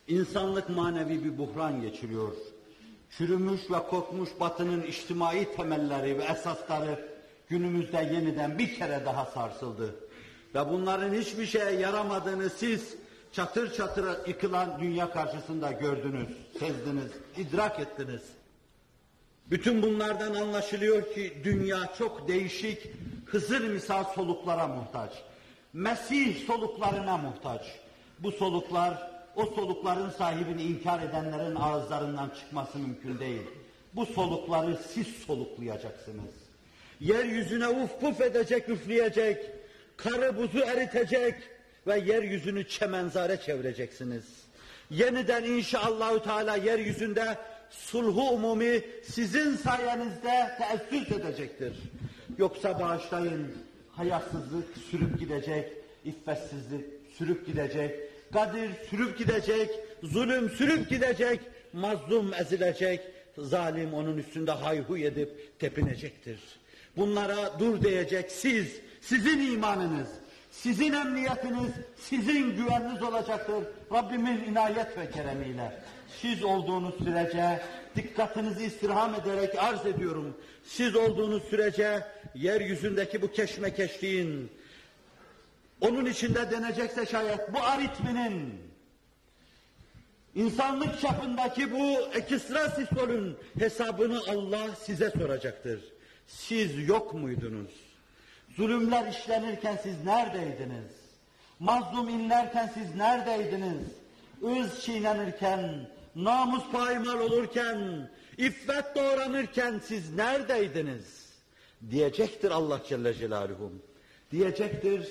İnsanlık manevi bir buhran geçiriyor. Çürümüş ve kokmuş Batı'nın içtimai temelleri ve esasları günümüzde yeniden bir kere daha sarsıldı. Ve bunların hiçbir şeye yaramadığını siz çatır çatır yıkılan dünya karşısında gördünüz, sezdiniz, idrak ettiniz. Bütün bunlardan anlaşılıyor ki dünya çok değişik, Hızır misal soluklara muhtaç. Mesih soluklarına muhtaç. Bu soluklar, o solukların sahibini inkar edenlerin ağızlarından çıkması mümkün değil. Bu solukları siz soluklayacaksınız. Yeryüzüne uf puf edecek, üfleyecek, karı buzu eritecek ve yeryüzünü çemenzare çevireceksiniz. Yeniden inşallahü teala yeryüzünde sulhu umumi sizin sayenizde teessüs edecektir. Yoksa bağışlayın, hayasızlık sürüp gidecek, iffetsizlik sürüp gidecek, gadir sürüp gidecek, zulüm sürüp gidecek, mazlum ezilecek, zalim onun üstünde hayhuy edip tepinecektir. Bunlara dur diyecek siz, sizin imanınız, sizin emniyetiniz, sizin güveniniz olacaktır Rabbimin inayet ve keremiyle. Siz olduğunuz sürece, dikkatinizi istirham ederek arz ediyorum, siz olduğunuz sürece yeryüzündeki bu keşmekeşliğin, onun içinde denecekse şayet bu aritminin, insanlık çapındaki bu ekstra sistolün hesabını Allah size soracaktır. Siz yok muydunuz? Zulümler işlenirken siz neredeydiniz? Mazlum inlerken siz neredeydiniz? Irz çiğnenirken, namus paymal olurken, iffet doğranırken siz neredeydiniz? Diyecektir Allah Celle Celaluhu. Diyecektir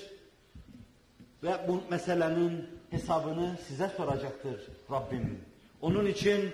ve bu meselenin hesabını size soracaktır Rabbim. Onun için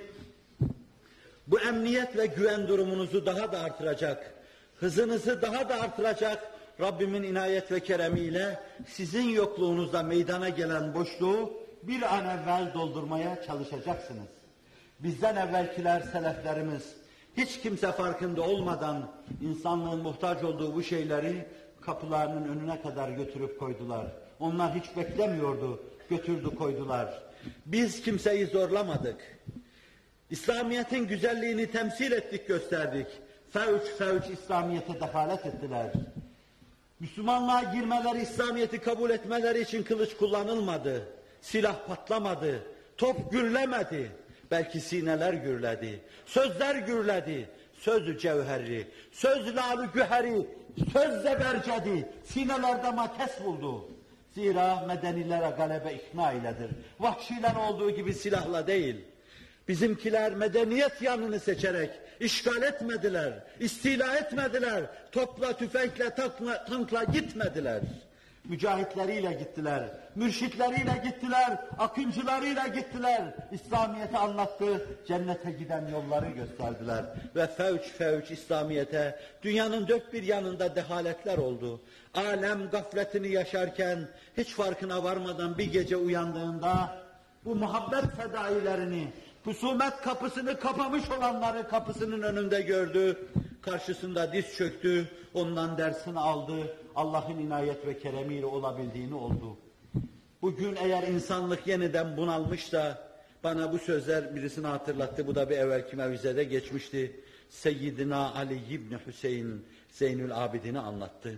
bu emniyet ve güven durumunuzu daha da artıracak, hızınızı daha da artıracak Rabbimin inayet ve keremiyle sizin yokluğunuzda meydana gelen boşluğu bir an evvel doldurmaya çalışacaksınız. Bizden evvelkiler, seleflerimiz hiç kimse farkında olmadan insanlığın muhtaç olduğu bu şeyleri kapılarının önüne kadar götürüp koydular. Onlar hiç beklemiyordu, götürdü koydular. Biz kimseyi zorlamadık. İslamiyet'in güzelliğini temsil ettik, gösterdik. Fevç fevç İslamiyet'e dehalet ettiler. Müslümanlığa girmeleri, İslamiyet'i kabul etmeleri için kılıç kullanılmadı. Silah patlamadı, top gürlemedi. Belki sineler gürledi, sözler gürledi. Söz cevheri, söz lalü güheri, söz zebercedi. Sinelerde makes buldu. Zira medenilere galebe ikna iledir. Vahşiler olduğu gibi silahla değil. Bizimkiler medeniyet yanını seçerek işgal etmediler, istila etmediler, topla, tüfekle, tankla, tankla gitmediler. Mücahitleriyle gittiler, mürşitleriyle gittiler, akıncılarıyla gittiler. İslamiyet'i anlattı, cennete giden yolları gösterdiler. Ve fevç fevç İslamiyet'e dünyanın dört bir yanında dehaletler oldu. Alem gafletini yaşarken hiç farkına varmadan bir gece uyandığında bu muhabbet fedailerini, husumet kapısını kapamış olanları kapısının önünde gördü. Karşısında diz çöktü, ondan dersini aldı. Allah'ın inayet ve keremiyle olabildiğini oldu. Bugün eğer insanlık yeniden bunalmışsa, bana bu sözler birisini hatırlattı, bu da bir evvelki mevzede geçmişti. Seyyidina Ali İbni Hüseyin Zeynül Abidin'i anlattı.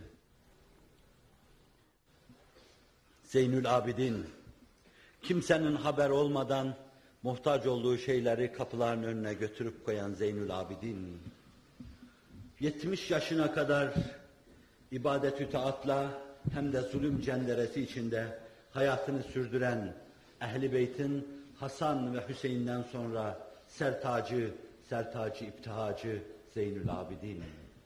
Zeynül Abidin, kimsenin haber olmadan muhtaç olduğu şeyleri kapıların önüne götürüp koyan Zeynül Abidin, yetmiş yaşına kadar ibadet-ü taatla hem de zulüm cenderesi içinde hayatını sürdüren Ehl-i Beyt'in Hasan ve Hüseyin'den sonra sertacı, sertacı, iptihacı Zeynül Abidin.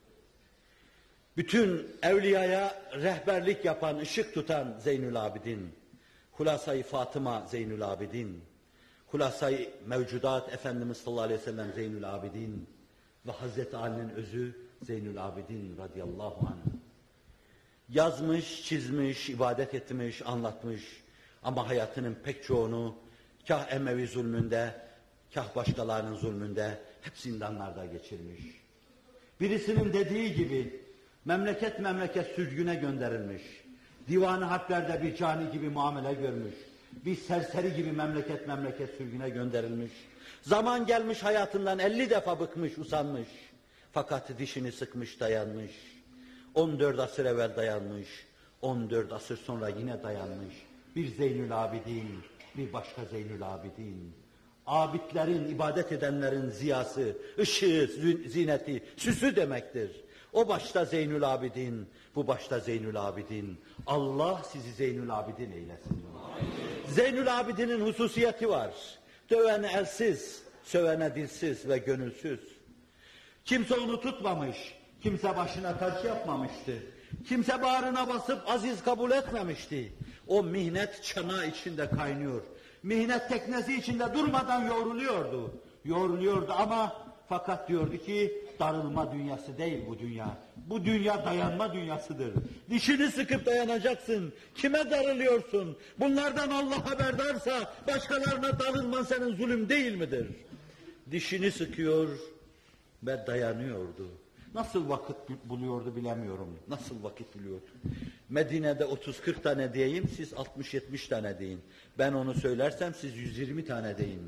Bütün evliyaya rehberlik yapan, ışık tutan Zeynül Abidin. Hulasa-i Fatıma Zeynül Abidin. Hulasa-i Mevcudat Efendimiz sallallahu aleyhi ve sellem Zeynül Abidin. Ve Hazreti Ali'nin özü Zeynül Abidin radıyallahu anh. Yazmış, çizmiş, ibadet etmiş, anlatmış ama hayatının pek çoğunu kah Emevi zulmünde, kah başkalarının zulmünde hep zindanlarda geçirmiş. Birisinin dediği gibi memleket memleket sürgüne gönderilmiş. Divan-ı harplerde bir cani gibi muamele görmüş. Bir serseri gibi memleket memleket sürgüne gönderilmiş. Zaman gelmiş hayatından elli defa bıkmış, usanmış. Fakat dişini sıkmış, dayanmış. on dört asır evvel dayanmış. on dört asır sonra yine dayanmış. Bir Zeynül Abidin, bir başka Zeynül Abidin. Abidlerin, ibadet edenlerin ziyası, ışığı, zineti, süsü demektir. O başta Zeynül Abidin, bu başta Zeynül Abidin. Allah sizi Zeynül Abidin eylesin. Zeynül Abidin'in hususiyeti var. Dövene elsiz, sövene dilsiz ve gönülsüz. Kimse onu tutmamış, kimse başına taç yapmamıştı. Kimse bağrına basıp aziz kabul etmemişti. O mihnet çanağı içinde kaynıyor. Mihnet teknesi içinde durmadan yoğruluyordu. Yoğruluyordu ama fakat diyordu ki darılma dünyası değil bu dünya. Bu dünya dayanma dünyasıdır. Dişini sıkıp dayanacaksın. Kime darılıyorsun? Bunlardan Allah haberdarsa başkalarına darılman senin zulüm değil midir? Dişini sıkıyor ve dayanıyordu. Nasıl vakit buluyordu bilemiyorum. Nasıl vakit buluyordu? Medine'de otuz kırk tane diyeyim, siz altmış yetmiş tane deyin. Ben onu söylersem siz yüz yirmi tane deyin.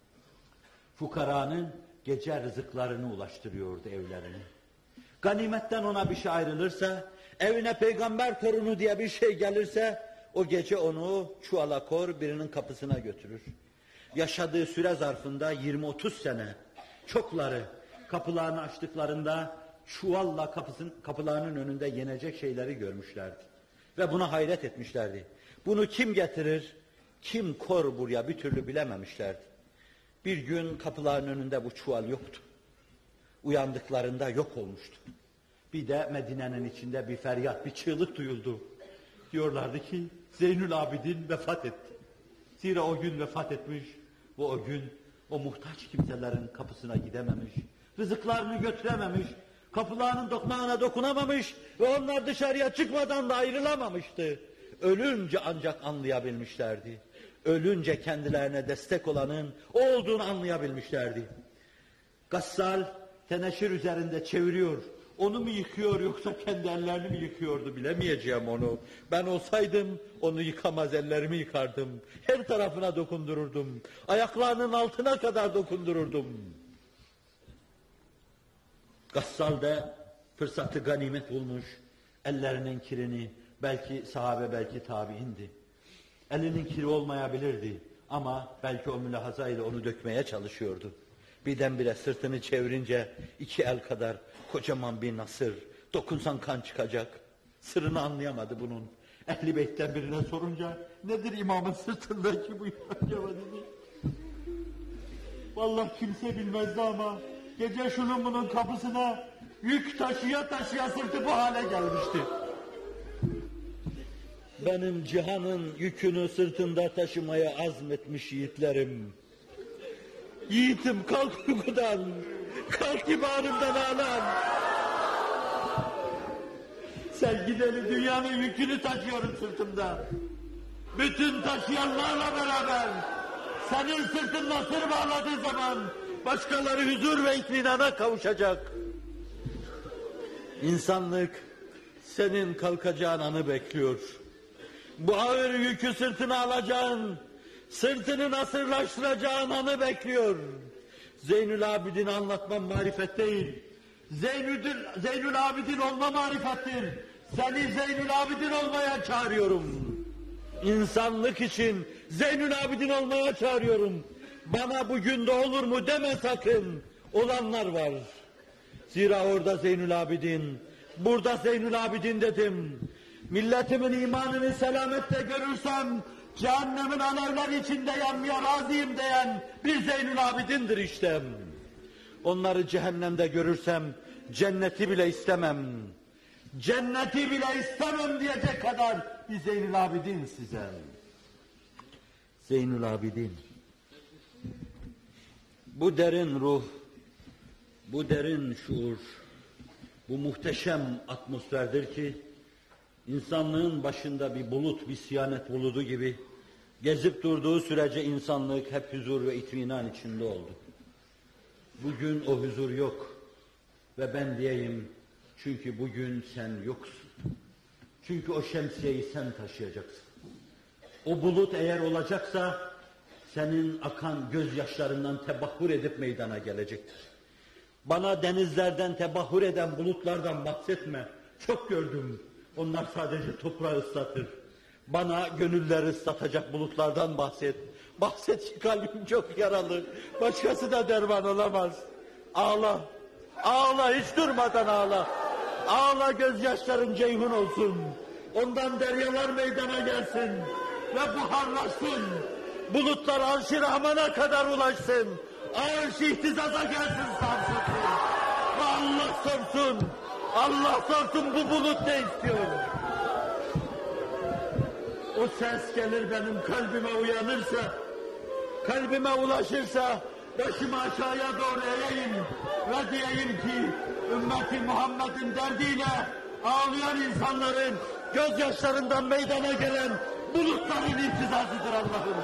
Fukaranın gece rızıklarını ulaştırıyordu evlerine. Ganimetten ona bir şey ayrılırsa, evine peygamber torunu diye bir şey gelirse, o gece onu çuvala kor birinin kapısına götürür. Yaşadığı süre zarfında yirmi otuz sene çokları kapılarını açtıklarında çuvalla kapısın, kapılarının önünde yenecek şeyleri görmüşlerdi. Ve buna hayret etmişlerdi. Bunu kim getirir, kim kor buraya bir türlü bilememişlerdi. Bir gün kapıların önünde bu çuval yoktu. Uyandıklarında yok olmuştu. Bir de Medine'nin içinde bir feryat, bir çığlık duyuldu. Diyorlardı ki Zeynül Abidin vefat etti. Zira o gün vefat etmiş ve o gün o muhtaç kimselerin kapısına gidememiş. Rızıklarını götürememiş. Kapılarının dokmağına dokunamamış ve onlar dışarıya çıkmadan da ayrılamamıştı. Ölünce ancak anlayabilmişlerdi. Ölünce kendilerine destek olanın o olduğunu anlayabilmişlerdi. Gassal teneşir üzerinde çeviriyor. Onu mu yıkıyor yoksa kendi ellerini mi yıkıyordu bilemeyeceğim onu. Ben olsaydım onu yıkamaz ellerimi yıkardım. Her tarafına dokundururdum. Ayaklarının altına kadar dokundururdum. Gassal da fırsatı ganimet bulmuş. Ellerinin kirini, belki sahabe belki tabiindi. Elinin kiri olmayabilirdi ama belki o mülahazayla onu dökmeye çalışıyordu. Birdenbire sırtını çevirince iki el kadar kocaman bir nasır, dokunsan kan çıkacak. Sırrını anlayamadı bunun. Ehl-i Beyt'ten birine sorunca nedir imamın sırtındaki bu acaba dedi. Vallahi kimse bilmezdi ama gece şunun bunun kapısına yük taşıya taşıya sırtı bu hale gelmişti. Benim cihanın yükünü sırtında taşımaya azmetmiş yiğitlerim. Yiğitim kalk uykudan, kalk kibarımdan ağlan. Sen gideli dünyanın yükünü taşıyorum sırtımda. Bütün taşıyanlarla beraber senin sırtın nasır bağladığı zaman başkaları huzur ve itminana kavuşacak. İnsanlık senin kalkacağın anı bekliyor. Bu ağır yükü sırtına alacağın, sırtını nasırlaştıracağın anı bekliyor. Zeynül Abidin'i anlatmam marifet değil. Zeynül, Zeynül Abidin olma marifettir. Seni Zeynül Abidin olmaya çağırıyorum. İnsanlık için Zeynül Abidin olmaya çağırıyorum. Bana bugün de olur mu deme sakın. Olanlar var. Zira orada Zeynül Abidin, burada Zeynül Abidin dedim. Milletimin imanını selamette görürsem cehennemin alevler içinde yanmaya razıyım diyen bir Zeynül Abidin'dir işte. Onları cehennemde görürsem cenneti bile istemem. Cenneti bile istemem diyecek kadar bir Zeynül Abidin size. Zeynül Abidin. Bu derin ruh, bu derin şuur, bu muhteşem atmosferdir ki insanlığın başında bir bulut, bir siyanet buludu gibi gezip durduğu sürece insanlık hep huzur ve itminan içinde oldu. Bugün o huzur yok ve ben diyeyim çünkü bugün sen yoksun. Çünkü o şemsiyeyi sen taşıyacaksın. O bulut eğer olacaksa, senin akan gözyaşlarından tebahhur edip meydana gelecektir. Bana denizlerden tebahhur eden bulutlardan bahsetme. Çok gördüm. Onlar sadece toprağı ıslatır. Bana gönülleri ıslatacak bulutlardan bahset. Bahset ki kalbim çok yaralı. Başkası da derman olamaz. Ağla. Ağla, hiç durmadan ağla. Ağla, gözyaşların ceyhun olsun. Ondan deryalar meydana gelsin. Ve buharlaşsın. Bulutlar arş-ı Rahman'a kadar ulaşsın. Arş-ı ihtizaza gelsin, sarsılsın. Ve Allah sorsun. Allah sorsun, bu bulut ne istiyor? O ses gelir benim kalbime uyanırsa, kalbime ulaşırsa, başımı aşağıya doğru eğeyim ve diyeyim ki, ümmeti Muhammed'in derdiyle ağlayan insanların gözyaşlarından meydana gelen bulutların ihtizazıdır Allah'ım.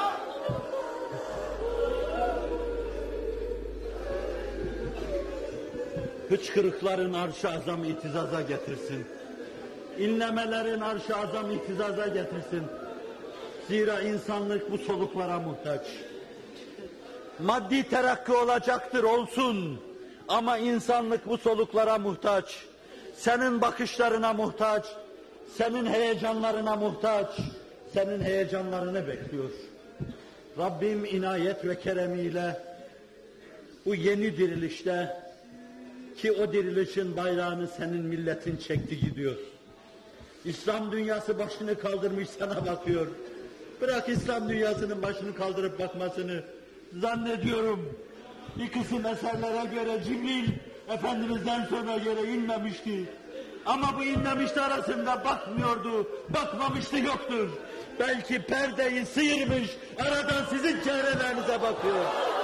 Hıçkırıkların arş-ı azam ihtizaza getirsin. İnlemelerin arş-ı azam ihtizaza getirsin. Zira insanlık bu soluklara muhtaç. Maddi terakki olacaktır, olsun. Ama insanlık bu soluklara muhtaç. Senin bakışlarına muhtaç. Senin heyecanlarına muhtaç. Senin heyecanlarını bekliyor. Rabbim inayet ve keremiyle bu yeni dirilişte, ki o dirilişin bayrağını senin milletin çekti gidiyor. İslam dünyası başını kaldırmış sana bakıyor. Bırak İslam dünyasının başını kaldırıp bakmasını. Zannediyorum bir kısım eserlere göre Cibril Efendimiz'den sonra göre inmemişti. Ama bu inmemişti arasında bakmıyordu, bakmamıştı yoktur. Belki perdeyi sıyırmış, aradan sizin çehrelerinize bakıyor.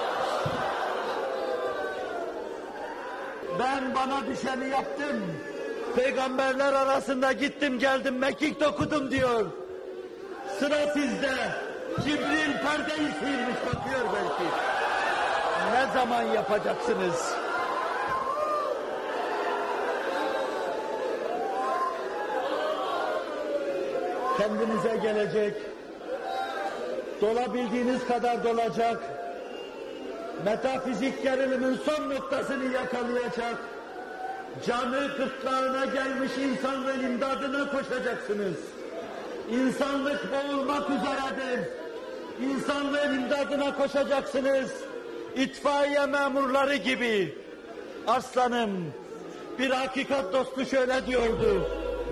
Ben bana düşeni yaptım. Peygamberler arasında gittim geldim mekik dokudum diyor. Sıra sizde. Cibril perdeyi sıyırmış bakıyor belki. Ne zaman yapacaksınız? Kendinize gelecek. Dolabildiğiniz kadar dolacak. Metafizik gerilimin son noktasını yakalayacak. Canı gırtlağına gelmiş insanlığın imdadına koşacaksınız. İnsanlık boğulmak üzeredir. İnsanlığın imdadına koşacaksınız. İtfaiye memurları gibi. Aslanım, bir hakikat dostu şöyle diyordu.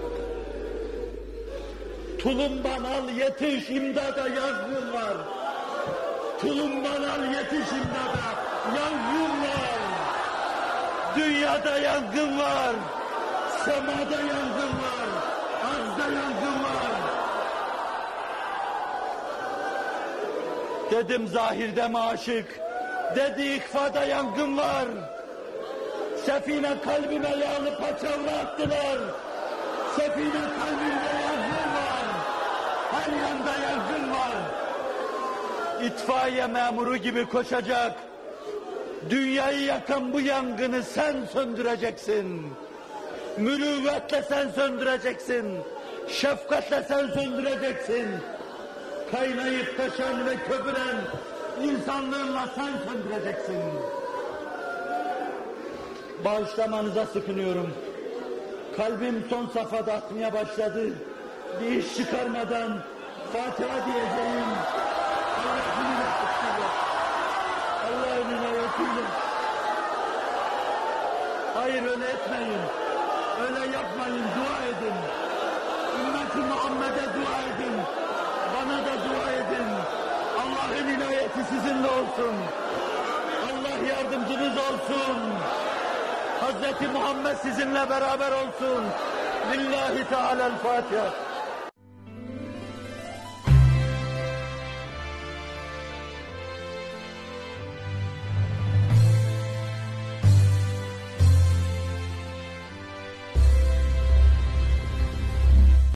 Tulumban al yetiş imdada yangın var. Tulumban al yetiş imdada yangın var. Dünyada yangın var. Semada yangın var. Arzda yangın var. Dedim zahirde mi aşık? Dedi ikfada yangın var. Sefine kalbime yağlı paçavra attılar. Sefine kalbimde yangın var. Her yanda yangın var. İtfaiye memuru gibi koşacak. Dünyayı yakan bu yangını sen söndüreceksin. Mürüvvetle sen söndüreceksin. Şefkatle sen söndüreceksin. Kaynayıp taşan ve köpüren insanlığınla sen söndüreceksin. Bağışlamanıza sıkınıyorum. Kalbim son safhada atmaya başladı. Bir iş çıkarmadan Fatiha diyeceğim. Allah'ın inayetiyle. Allah'ın inayetiyle. Hayır öyle etmeyin. Öyle yapmayın. Dua edin. Ümmet-i Muhammed'e dua edin. Bana da dua edin. Allah'ın inayeti sizinle olsun. Allah yardımcınız olsun. Hazreti Muhammed sizinle beraber olsun. Lillahi Teala'l-Fatiha.